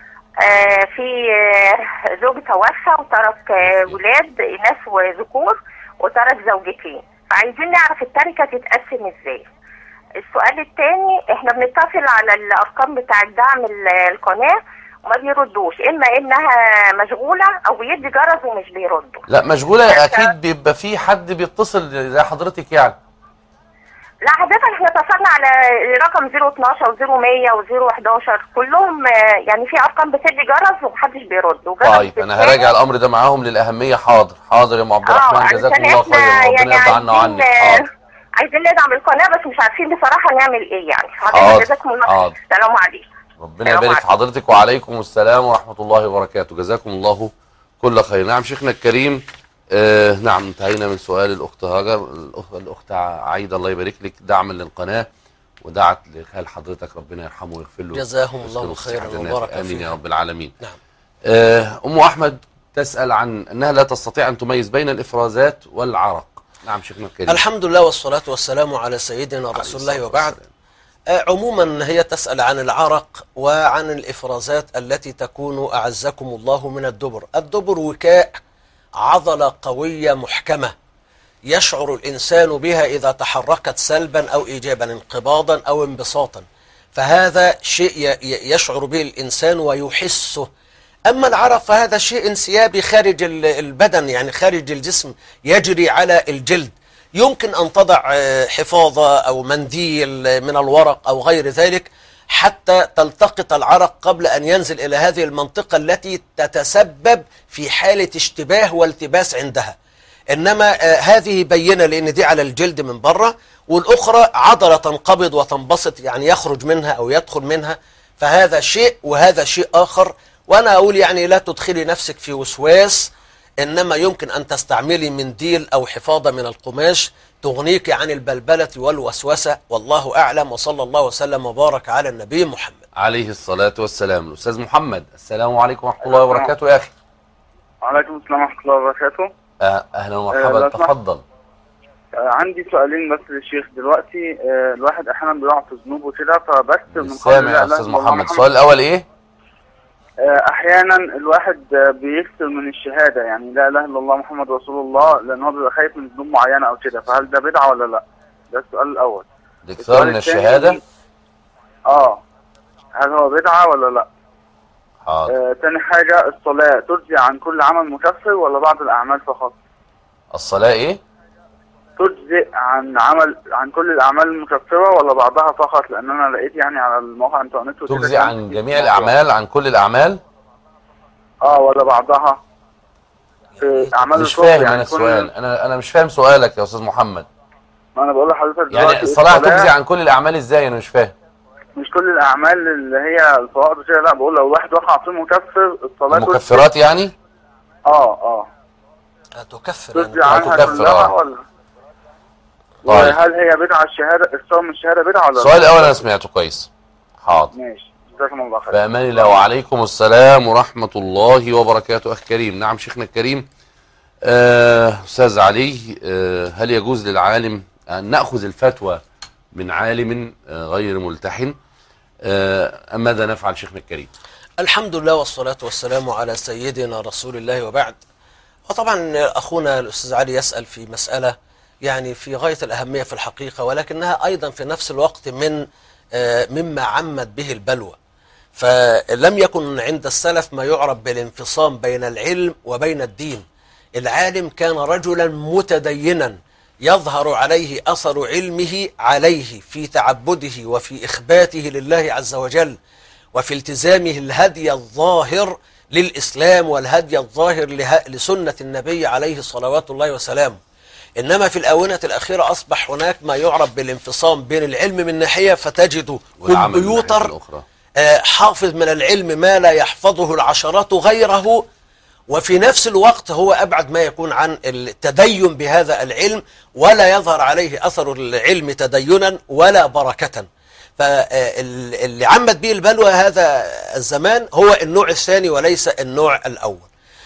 في زوج توفى وترك ولاد إناث وذكور وترك زوجتين، فعايزين نعرف التركة تتقسم إزاي. السؤال الثاني، إحنا بنتصل على الأرقام بتاع دعم القناة وما بيردوش، إما إنها مشغولة أو بيدي جرس ومش بيردوا. لا مشغولة أكيد، بيبقى في حد بيتصل زي حضرتك يعني. لا حضرتك احنا اتصلنا على رقم 012 و0100 و011 كلهم يعني في ارقام بتدي جرس ومحدش بيرد. طيب انا هراجع الامر ده معاهم للاهميه. حاضر حاضر يا ام عبد الرحمن، جزاكم الله خيرا، ربنا يرضى عنا وعنك. حاضر. عايزين ندعم القناه بس مش عارفين بصراحه نعمل ايه يعني. حضرتك جزاكم الله خير. السلام عليكم. ربنا يبارك في حضرتك وعليكم السلام ورحمه الله وبركاته، جزاكم الله كل خير. نعم شيخنا الكريم، نعم انتهينا من سؤال الاخت هاجر. الاخت عايده الله يبارك لك دعما للقناه ودعت لخال حضرتك ربنا يرحمه ويغفر له، جزاهم الله خيرا وبارك فيه. امين يا رب العالمين. نعم. ام احمد تسال عن انها لا تستطيع ان تميز بين الافرازات والعرق. نعم شيخنا الكريم. الحمد لله والصلاه والسلام على سيدنا رسول الله وبعد. عموما هي تسأل عن العرق وعن الإفرازات التي تكون أعزكم الله من الدبر. الدبر وكاء عضلة قوية محكمة يشعر الإنسان بها إذا تحركت سلبا أو إيجابا، انقباضا أو انبساطا، فهذا شيء يشعر به الإنسان ويحسه. أما العرق فهذا شيء انسيابي خارج البدن، يعني خارج الجسم يجري على الجلد. يمكن أن تضع حفاظة أو منديل من الورق أو غير ذلك حتى تلتقط العرق قبل أن ينزل إلى هذه المنطقة التي تتسبب في حالة اشتباه والتباس عندها. إنما هذه بينة لأن دي على الجلد من بره، والأخرى عضلة تنقبض وتنبسط يعني يخرج منها أو يدخل منها، فهذا شيء وهذا شيء آخر. وأنا أقول يعني لا تدخلي نفسك في وسواس، إنما يمكن أن تستعملي منديل أو حفاظة من القماش تغنيك عن البلبلة والوسوسة، والله أعلم. وصلى الله وسلم وبارك على النبي محمد عليه الصلاة والسلام. الأستاذ محمد، السلام عليكم ورحمة الله وبركاته يا أخي. وعليكم السلام ورحمة الله وبركاته. أهلا ومرحبا، تفضل. عندي سؤالين بس للشيخ دلوقتي. الواحد أحيانا بيقع في ذنوب وكده فبس من سامع يا أستاذ محمد. السؤال الأول إيه؟ احيانا الواحد بيكثر من الشهاده، يعني لا اله الا الله محمد رسول الله، لان هو بيبقى خايف من ذنوب معينه او كده، فهل ده بدعه ولا لا؟ ده السؤال الاول. الاكثار من الشهاده؟ هل هو بدعه ولا لا؟ تاني حاجه، الصلاه تجزي عن كل عمل مكفر ولا بعض الاعمال فقط؟ الصلاه ايه؟ تجزئ عن كل الاعمال المكفره ولا بعضها فقط؟ لان انا لقيت يعني على المواقع الانترنت تجزئ عن جميع الاعمال، عن كل الاعمال؟ ولا بعضها؟ في اعمال مش فاهم يعني انا السؤال. انا مش فاهم سؤالك يا استاذ محمد. ما انا بقول لحضرتك يعني الصلاه تجزئ عن كل الاعمال ازاي؟ انا مش فاهم. مش كل الاعمال اللي هي الفوائد وكده، لا بقول لو واحد وقع في مكفر الصلاه المكفرات يعني؟ هتكفر تجزي عنها كلها ولا؟ طيب. هل هي بدعه الشهاده؟ الصوم من الشهاده بدعه ولا؟ السؤال الاول انا سمعته كويس. حاضر ماشي، جزاكم الله خير. بأمان الله وعليكم السلام ورحمة الله وبركاته. أخ كريم. نعم شيخنا الكريم. أستاذ علي، هل يجوز للعالم أن نأخذ الفتوى من عالم غير ملتحن؟ ماذا نفعل شيخنا الكريم؟ الحمد لله والصلاة والسلام على سيدنا رسول الله وبعد. وطبعا أخونا الأستاذ علي يسأل في مسألة يعني في غاية الأهمية في الحقيقة، ولكنها أيضا في نفس الوقت مما عمت به البلوى. فلم يكن عند السلف ما يعرف بالانفصام بين العلم وبين الدين. العالم كان رجلا متدينا يظهر عليه أثر علمه عليه في تعبده وفي إخباته لله عز وجل وفي التزامه الهدي الظاهر للإسلام والهدي الظاهر لسنة النبي عليه صلوات الله وسلامه. إنما في الآونة الأخيرة أصبح هناك ما يعرف بالانفصام بين العلم من ناحية، فتجد كمبيوتر حافظ من العلم ما لا يحفظه العشرات غيره، وفي نفس الوقت هو أبعد ما يكون عن التدين بهذا العلم، ولا يظهر عليه أثر العلم تدينا ولا بركة. فاللي عمت به البلوى هذا الزمان هو النوع الثاني وليس النوع الأول.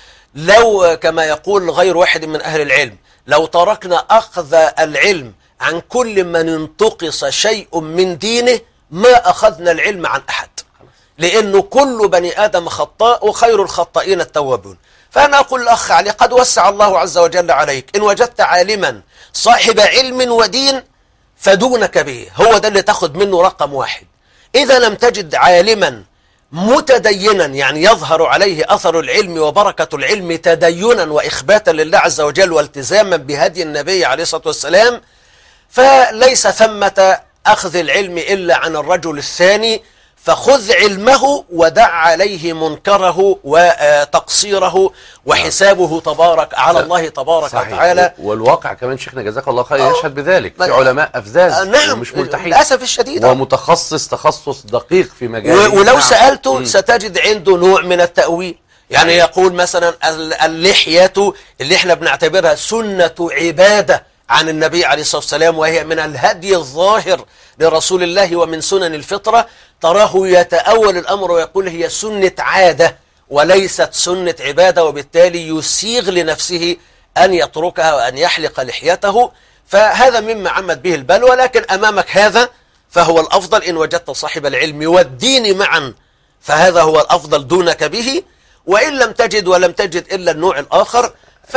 لو كما يقول غير واحد من أهل العلم، لو تركنا أخذ العلم عن كل من انتقص شيء من دينه ما أخذنا العلم عن أحد، لأنه كل بني آدم خطاء وخير الخطائين التوابون. فأنا أقول الأخ علي قد وسع الله عز وجل عليك، إن وجدت عالما صاحب علم ودين فدونك به، هو ده اللي تاخد منه رقم واحد. إذا لم تجد عالما متدينا يعني يظهر عليه أثر العلم وبركة العلم تدينا وإخباتا لله عز وجل والتزاما بهدي النبي عليه الصلاة والسلام، فليس ثمة أخذ العلم إلا عن الرجل الثاني، فخذ علمه ودع عليه منكره وتقصيره، وحسابه تبارك على الله تبارك وتعالى. والواقع كمان شيخنا جزاك الله خير يشهد بذلك، في علماء أفذاذ نعم مش ملتحين للأسف الشديد، ومتخصص تخصص دقيق في مجال. ولو نعم. سألته ستجد عنده نوع من التأويل، يعني يقول مثلا اللحية اللي احنا بنعتبرها سنة عبادة عن النبي عليه الصلاة والسلام، وهي من الهدي الظاهر لرسول الله ومن سنن الفطرة، تراه يتأول الأمر ويقول هي سنة عادة وليست سنة عبادة، وبالتالي يسيغ لنفسه أن يتركها وأن يحلق لحيته. فهذا مما عمت به البلوى، لكن أمامك هذا فهو الأفضل إن وجدت صاحب العلم والدين معا، فهذا هو الأفضل دونك به. وإن لم تجد ولم تجد إلا النوع الآخر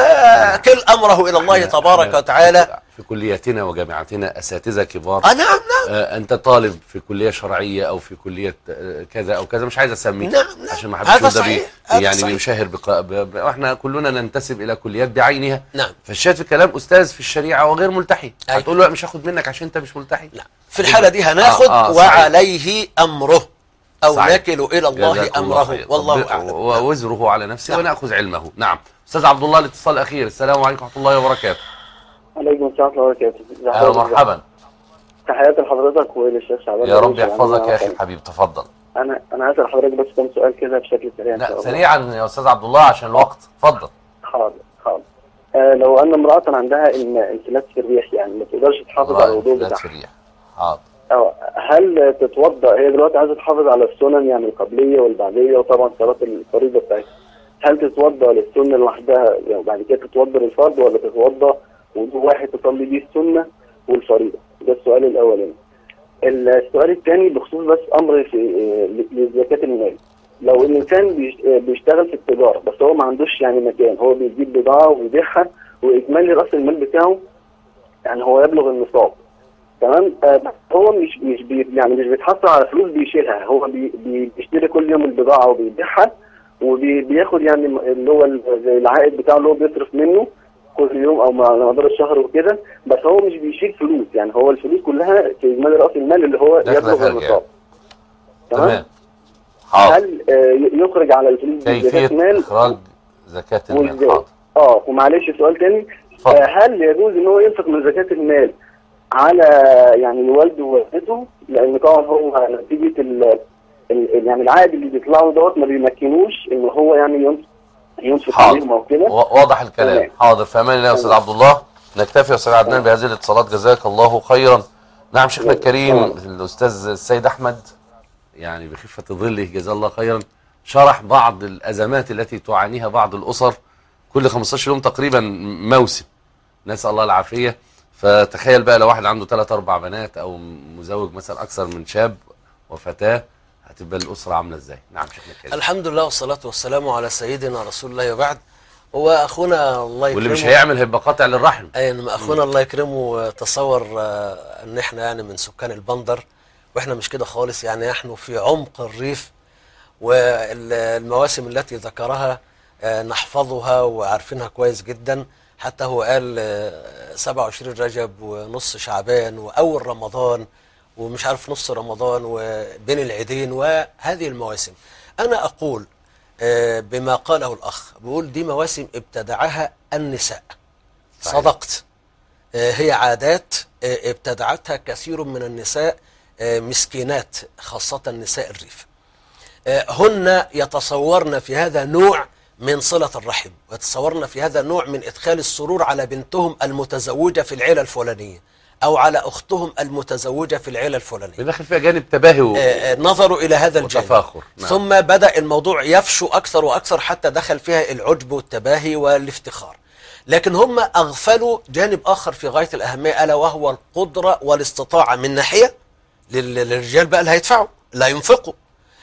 فكل أمره إلى الله تبارك وتعالى. في كلياتنا وجامعاتنا أساتذة كبار. نعم. أنت طالب في كلية شرعية أو في كلية كذا أو كذا، مش عايز أسميه نعم. عشان ما حدش يقول يعني بيشهر احنا كلنا ننتسب إلى كليات بعينها. نعم. فالشاهد في الكلام أستاذ في الشريعة وغير ملتحي، هتقول له مش هاخد منك عشان أنت مش ملتحي. لا. في الحالة دي هناخد وعليه أمره أو نكل إلى الله أمره، والله أعلم. ووزره على نفسه ونأخذ علمه. نعم. أستاذ عبد الله الاتصال الأخير. السلام عليكم ورحمة الله وبركاته. عليكم السلام ورحمة الله وبركاته. أهلا ومرحبا. تحياتي لحضرتك وللشيخ شعبان. يا رب يحفظك يا أخي الحبيب، تفضل. أنا هسأل حضرتك بس كم سؤال كده بشكل سريع. لا سريعا يا أستاذ عبد الله عشان الوقت، اتفضل. حاضر. لو أن امرأة عندها انفلات في الريح، يعني ما تقدرش تحافظ على الوضوء بتاعها. في الريح. حاضر. هل تتوضأ؟ هي دلوقتي عايزة تحافظ على السنن، يعني القبلية والبعدية وطبعا صلاة الفريضة بتاعتها. هل تتوضأ للسنة لوحدها يعني بعد كده تتوضأ للفرض، ولا تتوضأ وضوء واحد تصلي بيه السنة والفريضة؟ ده السؤال الأولاني. السؤال الثاني بخصوص بس أمر في لزكاة المال. لو الإنسان بيشتغل في التجارة بس هو ما عندوش يعني مكان، هو بيجيب بضاعة ويبيعها وإجمالي رأس المال بتاعه يعني هو يبلغ النصاب، تمام؟ هو مش بيتحصل على فلوس بيشيلها، هو بيشتري كل يوم البضاعة وبيبيعها وبياخد يعني اللي هو زي العائد بتاعه اللي هو بيصرف منه كل يوم او على مدار الشهر وكده، بس هو مش بيشيل فلوس، يعني هو الفلوس كلها في اجمالي راس المال اللي هو يبلغ النصاب. تمام. هل يخرج على الفلوس كيفية اخراج زكاة المال؟ ومعلش سؤال تاني، هل يجوز ان هو ينفق من زكاة المال على يعني والده ووالدته؟ لان طبعا هو نتيجة يعني العائد اللي بيطلعوا دوت ما بيمكنوش ان هو يعني ينفق عليهم او كده. واضح الكلام. حاضر. في امان الله يا استاذ عبد الله. نكتفي يا استاذ عدنان بهذه الاتصالات، جزاك الله خيرا. نعم شيخنا الكريم الاستاذ السيد احمد يعني بخفة ظله جزاه الله خيرا شرح بعض الازمات التي تعانيها بعض الاسر كل 15 يوم تقريبا موسم، نسال الله العافيه. فتخيل بقى لو واحد عنده 3 4 بنات او مزوج مثلا اكثر من شاب وفتاه، هتبقى الأسرة عاملة ازاي؟ نعم شيخنا الكريم. الحمد لله والصلاة والسلام على سيدنا رسول الله وبعد. هو أخونا الله يكرمه، واللي مش هيعمل هيبقى قاطع للرحم. انما أخونا الله يكرمه تصور أن احنا يعني من سكان البندر، واحنا مش كده خالص، يعني نحن في عمق الريف، والمواسم التي ذكرها نحفظها وعارفينها كويس جدا. حتى هو قال 27 رجب ونص شعبان وأول رمضان ومش عارف نص رمضان وبين العيدين وهذه المواسم. أنا أقول بما قاله الأخ، بقول دي مواسم ابتدعها النساء. صدقت. هي عادات ابتدعتها كثير من النساء مسكينات، خاصة نساء الريف. هن يتصورن في هذا نوع من صلة الرحم، ويتصورن في هذا نوع من إدخال السرور على بنتهم المتزوجة في العيلة الفلانية أو على أختهم المتزوجة في العيلة الفلانية. بداخل فيها جانب تباهي نظروا إلى هذا الجانب وتفاخر. نعم. ثم بدأ الموضوع يفشو أكثر وأكثر حتى دخل فيها العجب والتباهي والافتخار. لكن هم أغفلوا جانب آخر في غاية الأهمية، ألا وهو القدرة والاستطاعة من ناحية للرجال بقى اللي هيدفعوا لا ينفقوا،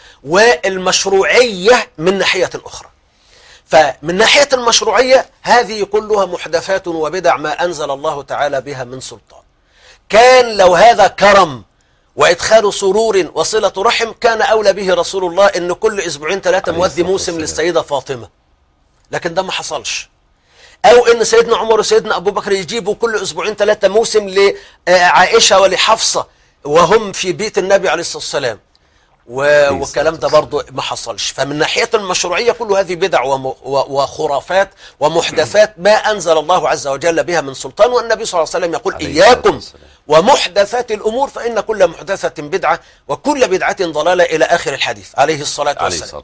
والمشروعية من ناحية أخرى. فمن ناحية المشروعية هذه كلها محدثات وبدع ما أنزل الله تعالى بها من سلطان. كان لو هذا كرم وإدخال سرور وصلة رحم كان أولى به رسول الله إن كل أسبوعين 3 مودي موسم للسيدة فاطمة، لكن ده ما حصلش. أو إن سيدنا عمر وسيدنا أبو بكر يجيبوا كل أسبوعين 3 موسم لعائشة ولحفصة وهم في بيت النبي عليه الصلاة والسلام، والكلام ده برضه ما حصلش. فمن ناحية المشروعية كل هذه بدع وخرافات ومحدثات ما أنزل الله عز وجل بها من سلطان. والنبي صلى الله عليه وسلم يقول إياكم ومحدثات الأمور فإن كل محدثة بدعة وكل بدعة ضلالة إلى آخر الحديث عليه الصلاة والسلام.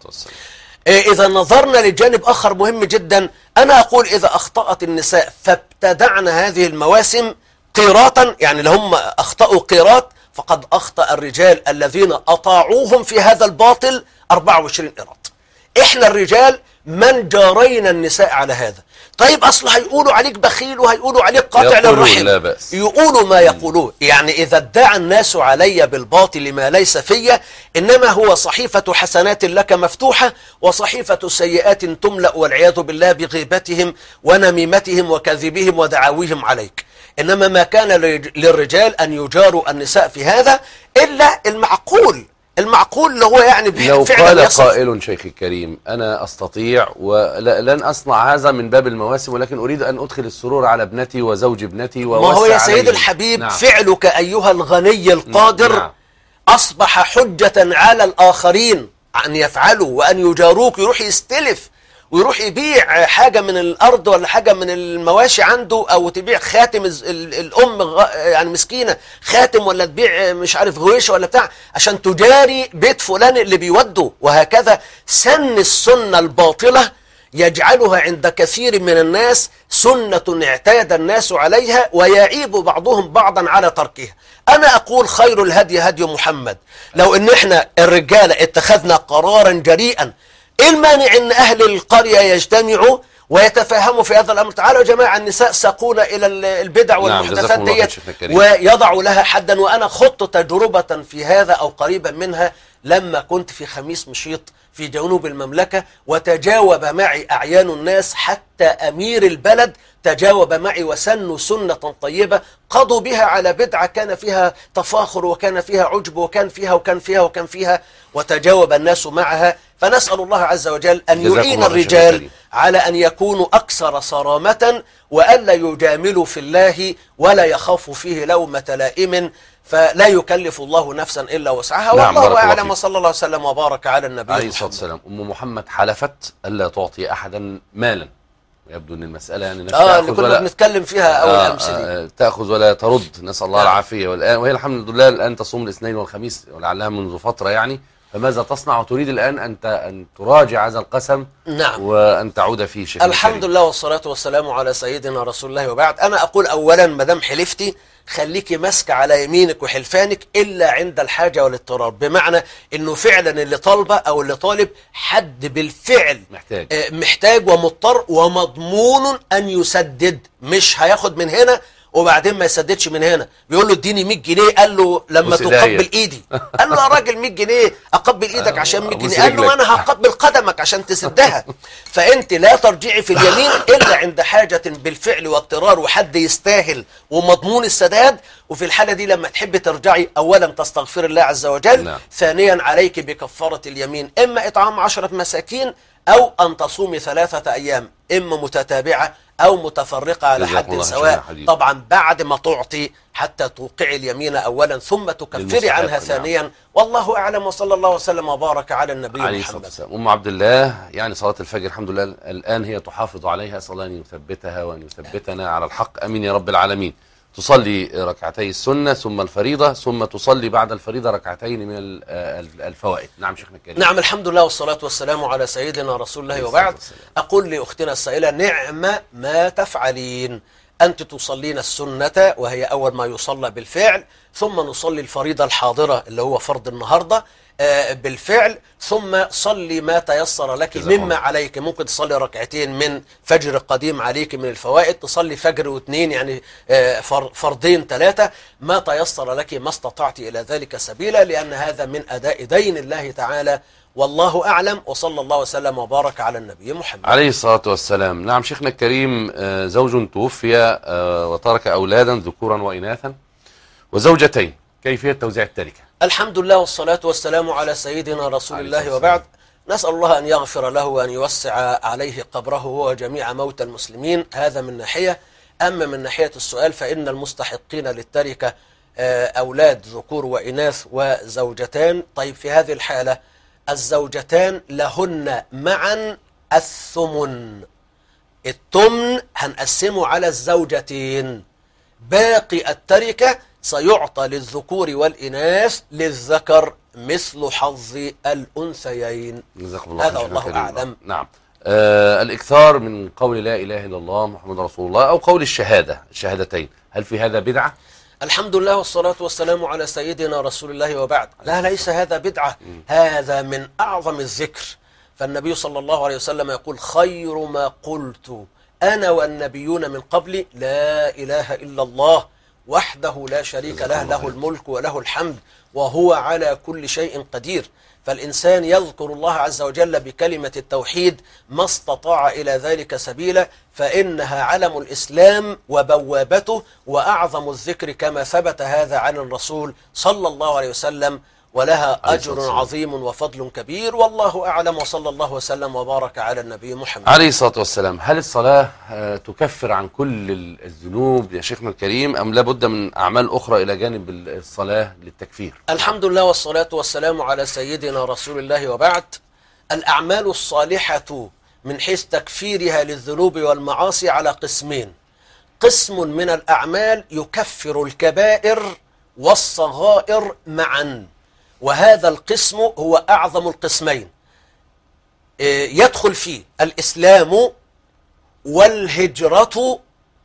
إذا نظرنا لجانب آخر مهم جدا، أنا أقول إذا أخطأت النساء فابتدعن هذه المواسم قيراطا، يعني لهم أخطأوا قيراط، فقد أخطأ الرجال الذين أطاعوهم في هذا الباطل 24 قيراط. إحنا الرجال من جارينا النساء على هذا. طيب أصل هيقولوا عليك بخيل وهيقولوا عليك قاطع للرحم، يقولوا ما يقولون. يعني إذا ادعى الناس علي بالباطل ما ليس في، إنما هو صحيفة حسنات لك مفتوحة وصحيفة سيئات تملأ والعياذ بالله بغيبتهم ونميمتهم وكذبهم ودعاويهم عليك. إنما ما كان للرجال أن يجاروا النساء في هذا إلا المعقول اللي هو يعني لو قال قائل شيخي الكريم أنا أستطيع ولن أصنع هذا من باب المواسم، ولكن أريد أن أدخل السرور على ابنتي وزوج ابنتي ووسع ما هو يا سيد عليهم. الحبيب نعم. فعلك أيها الغني القادر نعم. أصبح حجة على الآخرين أن يفعلوا وأن يجاروك. يروح يستلف ويروح يبيع حاجة من الأرض ولا حاجة من المواشي عنده، أو تبيع خاتم الأم يعني مسكينة خاتم، ولا تبيع مش عارف غويشة ولا بتاع عشان تجاري بيت فلان اللي بيوده. وهكذا سن السنة الباطلة يجعلها عند كثير من الناس سنة اعتاد الناس عليها ويعيب بعضهم بعضا على تركها. أنا أقول خير الهدي هدي محمد. لو إن إحنا الرجالة اتخذنا قرارا جريئا، إيه المانع إن أهل القرية يجتمعوا ويتفاهموا في هذا الأمر؟ تعالوا يا جماعة النساء ساقونا إلى البدع والمحدثات ديت ويضعوا لها حدا. وأنا خضت تجربة في هذا أو قريبا منها لما كنت في خميس مشيط في جنوب المملكة، وتجاوب معي أعيان الناس حتى أمير البلد تجاوب معي وسنوا سنة طيبة قضوا بها على بدعة كان فيها تفاخر وكان فيها عجب وكان فيها وتجاوب الناس معها. فنسأل الله عز وجل أن يعين الرجال على أن يكونوا أكثر صرامة وألا يجاملوا في الله ولا يخافوا فيه لومة لائم، فلا يكلف الله نفسا إلا وسعها. نعم. والله أعلم، وصلى الله وسلم وبارك على النبي عليه الصلاة والسلام. أم محمد حلفت ألا تعطي أحدا مالا، ويبدو أن المسألة يعني اللي كنا بنتكلم فيها أول أمس دي تأخذ ولا ترد، نسأل الله العافية. وهي الحمد لله الآن تصوم الاثنين والخميس ولعلها منذ فترة يعني. فماذا تصنع؟ وتريد الآن أن تراجع هذا القسم. نعم. وأن تعود فيه شيخ الحمد لله والصلاة والسلام على سيدنا رسول الله. وبعد أنا أقول أولا مدام حلفتي خليكي ماسكة على يمينك وحلفانك إلا عند الحاجة والاضطرار، بمعنى إنه فعلا اللي طالبة أو اللي طالب حد بالفعل محتاج ومضطر ومضمون أن يسدد، مش هياخد من هنا وبعدين ما يسددش من هنا. بيقول له اديني 100 جنيه، قال له لما تقبل ايدي. قال له يا راجل 100 جنيه اقبل ايدك عشان 100 جنيه. قال له انا هقبل قدمك عشان تسدها. فانت لا ترجعي في اليمين الا عند حاجة بالفعل واضطرار وحد يستاهل ومضمون السداد. وفي الحالة دي لما تحب ترجعي اولا تستغفر الله عز وجل. نعم. ثانيا عليك بكفارة اليمين، اما اطعام 10 مساكين او ان تصومي 3 ايام، اما متتابعة أو متفرقة على حد سواء. طبعا بعد ما تعطي حتى توقعي اليمين أولا ثم تكفري عنها ثانيا. والله أعلم، وصلى الله وسلم وبارك على النبي محمد. أم عبد الله، يعني صلاة الفجر الحمد لله الآن هي تحافظ عليها، أسأل الله أن يثبتها وأن يثبتنا على الحق، أمين يا رب العالمين. تصلي ركعتي السنة ثم الفريضة، ثم تصلي بعد الفريضة ركعتين من الفوائد. نعم شيخنا الكريم. نعم الحمد لله والصلاة والسلام على سيدنا رسول الله. وبعد أقول لأختنا السائلة نعم ما تفعلين، أنت تصلين السنة وهي أول ما يصلى بالفعل، ثم نصلي الفريضة الحاضرة اللي هو فرض النهاردة بالفعل، ثم صلي ما تيسر لك مما عليك. ممكن تصلي ركعتين من فجر قديم عليك من الفوائد، تصلي فجر و2 يعني فرضين 3 ما تيسر لك ما استطعت إلى ذلك سبيلا، لأن هذا من أداء دين الله تعالى. والله أعلم، وصلى الله وسلم وبارك على النبي محمد عليه الصلاة والسلام. نعم شيخنا الكريم، زوج توفي وترك أولادا ذكورا وإناثا وزوجتين، كيفية توزيع التركة؟ الحمد لله والصلاة والسلام على سيدنا رسول الله. وبعد نسأل الله أن يغفر له وأن يوسع عليه قبره هو وجميع موتى المسلمين. هذا من ناحية. أما من ناحية السؤال فإن المستحقين للتركة أولاد ذكور وإناث وزوجتان. طيب في هذه الحالة الزوجتان لهن معا الثمن. الثمن هنقسمه على الزوجتين، باقي التركة سيعطى للذكور والإناث للذكر مثل حظ الأنثيين. جزاكم الله هذا والله أعلم. نعم. الإكثار من قول لا إله إلا الله محمد رسول الله أو قول الشهادتين، هل في هذا بدعة؟ الحمد لله والصلاة والسلام على سيدنا رسول الله وبعد. لا، ليس هذا بدعة، هذا من أعظم الذكر. فالنبي صلى الله عليه وسلم يقول خير ما قلت أنا والنبيون من قبلي لا إله إلا الله وحده لا شريك له، له الملك وله الحمد وهو على كل شيء قدير. فالإنسان يذكر الله عز وجل بكلمة التوحيد ما استطاع إلى ذلك سبيلا، فإنها علم الإسلام وبوابته وأعظم الذكر كما ثبت هذا عن الرسول صلى الله عليه وسلم، ولها أجر عظيم وفضل كبير. والله أعلم، وصلى الله وسلم وبارك على النبي محمد عليه الصلاة والسلام. هل الصلاة تكفر عن كل الذنوب يا شيخنا الكريم أم لابد من أعمال أخرى إلى جانب الصلاة للتكفير؟ الحمد لله والصلاة والسلام على سيدنا رسول الله وبعد. الأعمال الصالحة من حيث تكفيرها للذنوب والمعاصي على قسمين. قسم من الأعمال يكفر الكبائر والصغائر معا، وهذا القسم هو أعظم القسمين. يدخل فيه الإسلام والهجرة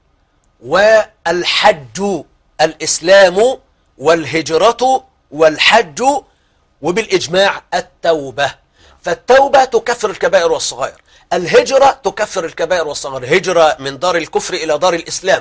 والحج. الإسلام والهجرة والحج، وبالإجماع التوبة. فالتوبة تكفر الكبائر والصغائر، الهجرة تكفر الكبائر والصغائر، هجرة من دار الكفر إلى دار الإسلام.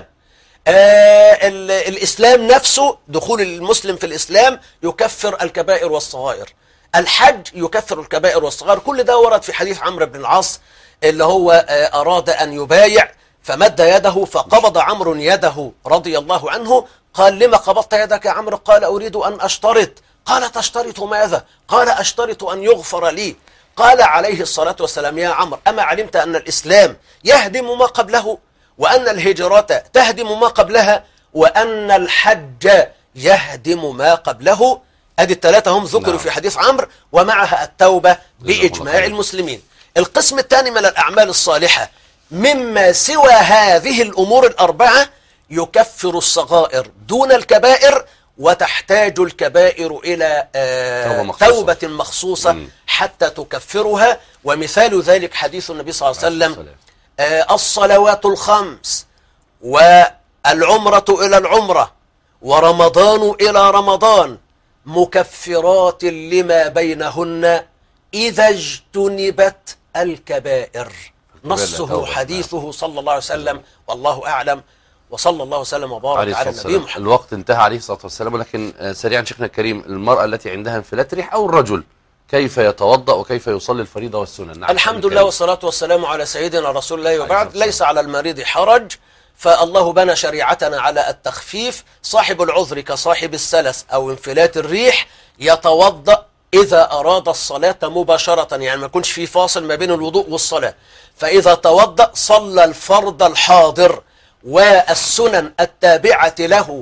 الإسلام نفسه، دخول المسلم في الإسلام يكفر الكبائر والصغائر. الحج يكفر الكبائر والصغائر. كل ده ورد في حديث عمرو بن العاص اللي هو أراد أن يبايع فمد يده فقبض عمرو يده رضي الله عنه. قال لما قبضت يدك يا عمرو؟ قال أريد أن أشترط. قال تشترط ماذا؟ قال أشترط أن يغفر لي. قال عليه الصلاة والسلام يا عمرو أما علمت أن الإسلام يهدم ما قبله، وأن الهجرة تهدم ما قبلها، وأن الحج يهدم ما قبله؟ أدي الثلاثة هم ذكروا في حديث عمرو، ومعها التوبة بإجماع المسلمين. القسم الثاني من الأعمال الصالحة مما سوى هذه الأمور الأربعة يكفر الصغائر دون الكبائر، وتحتاج الكبائر إلى توبة مخصوصة حتى تكفرها. ومثال ذلك حديث النبي صلى الله عليه وسلم الصلوات الخمس والعمرة إلى العمرة ورمضان إلى رمضان مكفرات لما بينهن إذا اجتنبت الكبائر. نصه حديثه صلى الله عليه وسلم، والله أعلم، وصلى الله وسلم وبارك على النبي محمد. الوقت انتهى عليه الصلاة والسلام، ولكن سريعا شيخنا الكريم، المرأة التي عندها انفلات ريح أو الرجل كيف يتوضأ وكيف يصلي الفريضة والسنن؟ نعم. الحمد لله والصلاة والسلام على سيدنا رسول الله وبعد. ليس على المريض حرج، فالله بنى شريعتنا على التخفيف. صاحب العذر كصاحب السلس أو انفلات الريح يتوضأ إذا أراد الصلاة مباشرة، يعني ما يكونش في فاصل ما بين الوضوء والصلاة. فإذا توضأ صلى الفرض الحاضر والسنن التابعة له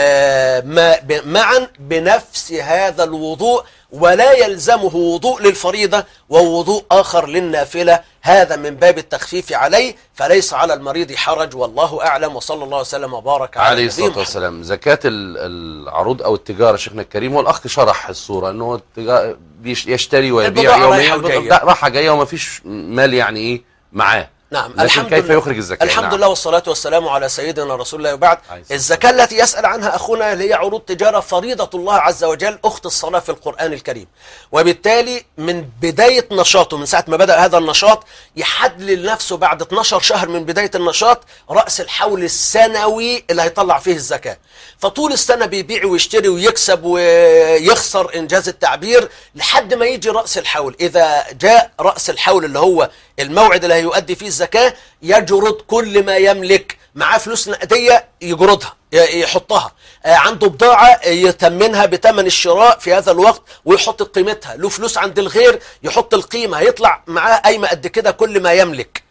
معا بنفس هذا الوضوء، ولا يلزمه وضوء للفريضة ووضوء آخر للنافلة. هذا من باب التخفيف عليه، فليس على المريض حرج، والله أعلم، وصلى الله وسلم وبارك على الصلاة والسلام. زكاة العروض أو التجارة شيخنا الكريم، والأخ شرح الصورة أنه يشتري ويبيع يوميا، راحة جاية وما فيش مال يعني إيه معاه. نعم. لكن كيف يخرج الزكاة؟ الحمد لله والصلاة والسلام على سيدنا رسول الله وبعد. الزكاة التي يسأل عنها أخونا هي عروض تجارة فريضة الله عز وجل أخت الصلاة في القرآن الكريم، وبالتالي من بداية نشاطه، من ساعة ما بدأ هذا النشاط، يحدد لنفسه بعد 12 شهر من بداية النشاط رأس الحول السنوي اللي هيطلع فيه الزكاة. فطول السنة بيبيع ويشتري ويكسب ويخسر إنجاز التعبير لحد ما يجي رأس الحول. إذا جاء رأس الحول اللي هو الموعد اللي هيؤدي فيه الزكاة الزكاة يجرد كل ما يملك، معاه فلوس نقدية يجردها يحطها، عنده بضاعة يتمنها بتمن الشراء في هذا الوقت ويحط قيمتها، له فلوس عند الغير يحط القيمة، هيطلع معاه قايمة قد كده كل ما يملك.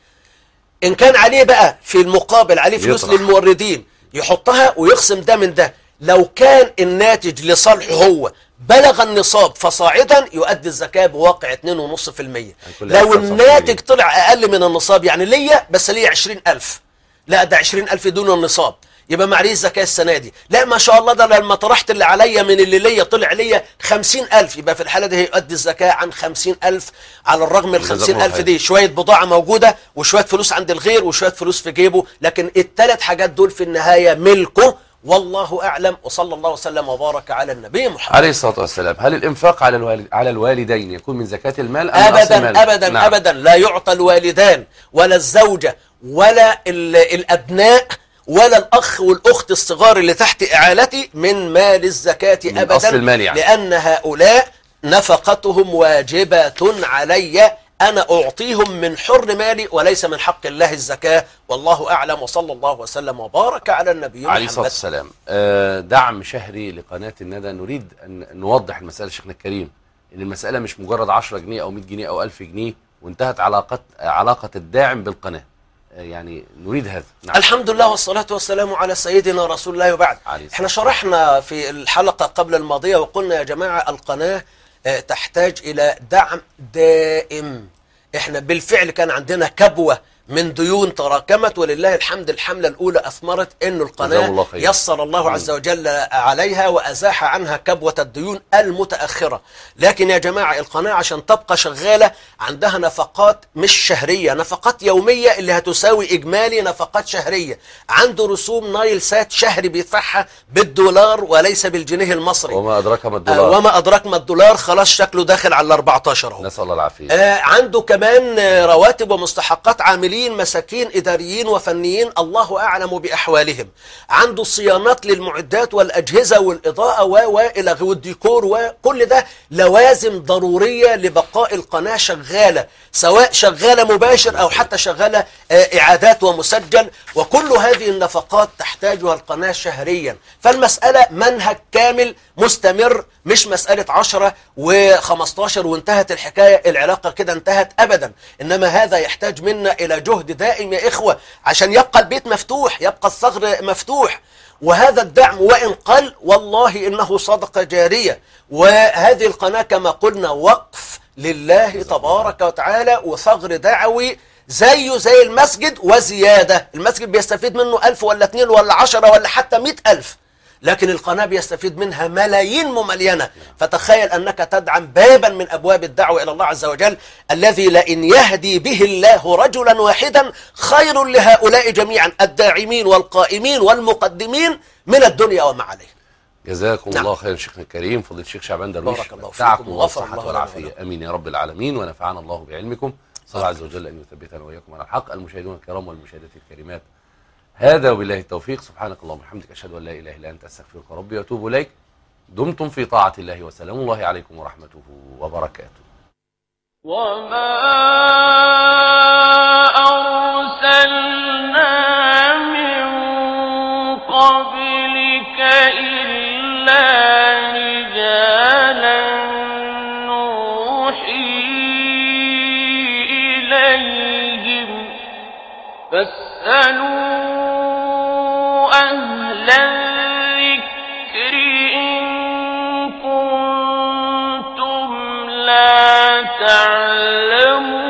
إن كان عليه بقى في المقابل عليه فلوس للموردين يحطها ويقسم ده من ده. لو كان الناتج لصالحه هو بلغ النصاب فصاعدا يؤدي الزكاة بواقع 2.5%. لو الناتج طلع أقل من النصاب، يعني ليا بس ليا 20,000، لا ده 20,000 دون النصاب، يبقى معليه الزكاة السنة دي. لا ما شاء الله ده لما طرحت اللي عليا من اللي ليا طلع ليا 50,000، يبقى في الحالة دي هيؤدي الزكاة عن 50,000. على الرغم من 50,000 دي شوية بضاعة موجودة وشوية فلوس عند الغير وشوية فلوس في جيبه، لكن الثلاث حاجات دول في النهاية ملكه، والله أعلم. وصلى الله وسلم وبارك على النبي محمد عليه الصلاة والسلام. هل الإنفاق على الوالدين يكون من زكاة المال أم أبدا رأس المال؟ أبدا نعم. أبدا، لا يعطى الوالدان ولا الزوجة ولا الأبناء ولا الأخ والأخت الصغار اللي تحت إعالتي من مال الزكاة من أبدا، أصل المال يعني. لأن هؤلاء نفقتهم واجبة علي، أنا أعطيهم من حر مالي وليس من حق الله الزكاة. والله أعلم، وصلى الله وسلم وبارك على النبي محمد عليه الصلاة والسلام. دعم شهري لقناة الندى. نريد أن نوضح المسألة شيخنا الكريم، إن المسألة مش مجرد 10 جنيه أو 100 جنيه أو 1000 جنيه وانتهت علاقة الداعم بالقناة، يعني نريد هذا. نعم. الحمد لله والصلاة والسلام على سيدنا رسول الله وبعد. احنا شرحنا في الحلقة قبل الماضية وقلنا يا جماعة القناة تحتاج إلى دعم دائم. احنا بالفعل كان عندنا كبوة من ديون تراكمت، ولله الحمد الحملة الأولى أثمرت أن القناة يسر الله عز وجل عليها وأزاح عنها كبوة الديون المتأخرة. لكن يا جماعة القناة عشان تبقى شغالة عندها نفقات مش شهرية، نفقات يومية اللي هتساوي إجمالي نفقات شهرية. عنده رسوم نايل سات شهري بيدفعها بالدولار وليس بالجنيه المصري. وما أدراك ما الدولار. وما أدراك ما الدولار، خلاص شكله داخل على 14 اهو. نسأل الله العافية. عنده كمان رواتب ومستحقات عاملين مساكين إداريين وفنيين الله أعلم بأحوالهم. عنده صيانات للمعدات والأجهزة والإضاءة وإلى والديكور، وكل ده لوازم ضرورية لبقاء القناة شغالة، سواء شغالة مباشر أو حتى شغالة إعادات ومسجل، وكل هذه النفقات تحتاجها القناة شهريا. فالمسألة منهج كامل مستمر، مش مسألة 10 و15 وانتهت الحكاية، العلاقة كده انتهت أبدا. إنما هذا يحتاج منا إلى جهد دائم يا إخوة عشان يبقى البيت مفتوح، يبقى الثغر مفتوح. وهذا الدعم وإن قل والله إنه صدقة جارية. وهذه القناة كما قلنا وقف لله تبارك وتعالى وثغر دعوي زيه زي المسجد وزيادة. المسجد بيستفيد منه 1000 ولا 2 ولا 10 ولا حتى 100,000، لكن القناة بيستفيد منها ملايين مملينة. فتخيل أنك تدعم بابا من أبواب الدعوة إلى الله عز وجل الذي لئن يهدي به الله رجلا واحدا خير لهؤلاء جميعا الداعمين والقائمين والمقدمين من الدنيا وما عليه. جزاكم الله خيرا شيخنا الكريم فضيلة الشيخ شعبان درويش. بارك الله فيكم فيكم والصحة والعافية. أمين يا رب العالمين، ونفعنا الله بعلمكم. صلى الله عز وجل أن يثبتنا وإياكم على الحق. المشاهدون الكرام والمشاهدات الكريمات، هذا وبالله التوفيق. سبحانك اللهم وبحمدك، أشهد أن لا إله إلا أنت، أستغفرك ربي وأتوب إليك. دمتم في طاعة الله، وسلام الله عليكم ورحمته وبركاته. وما أرسلنا من قبلك إلا رجالا نوحي إليهم فاسألوا أهل الذكر إن كنتم لا تعلمون.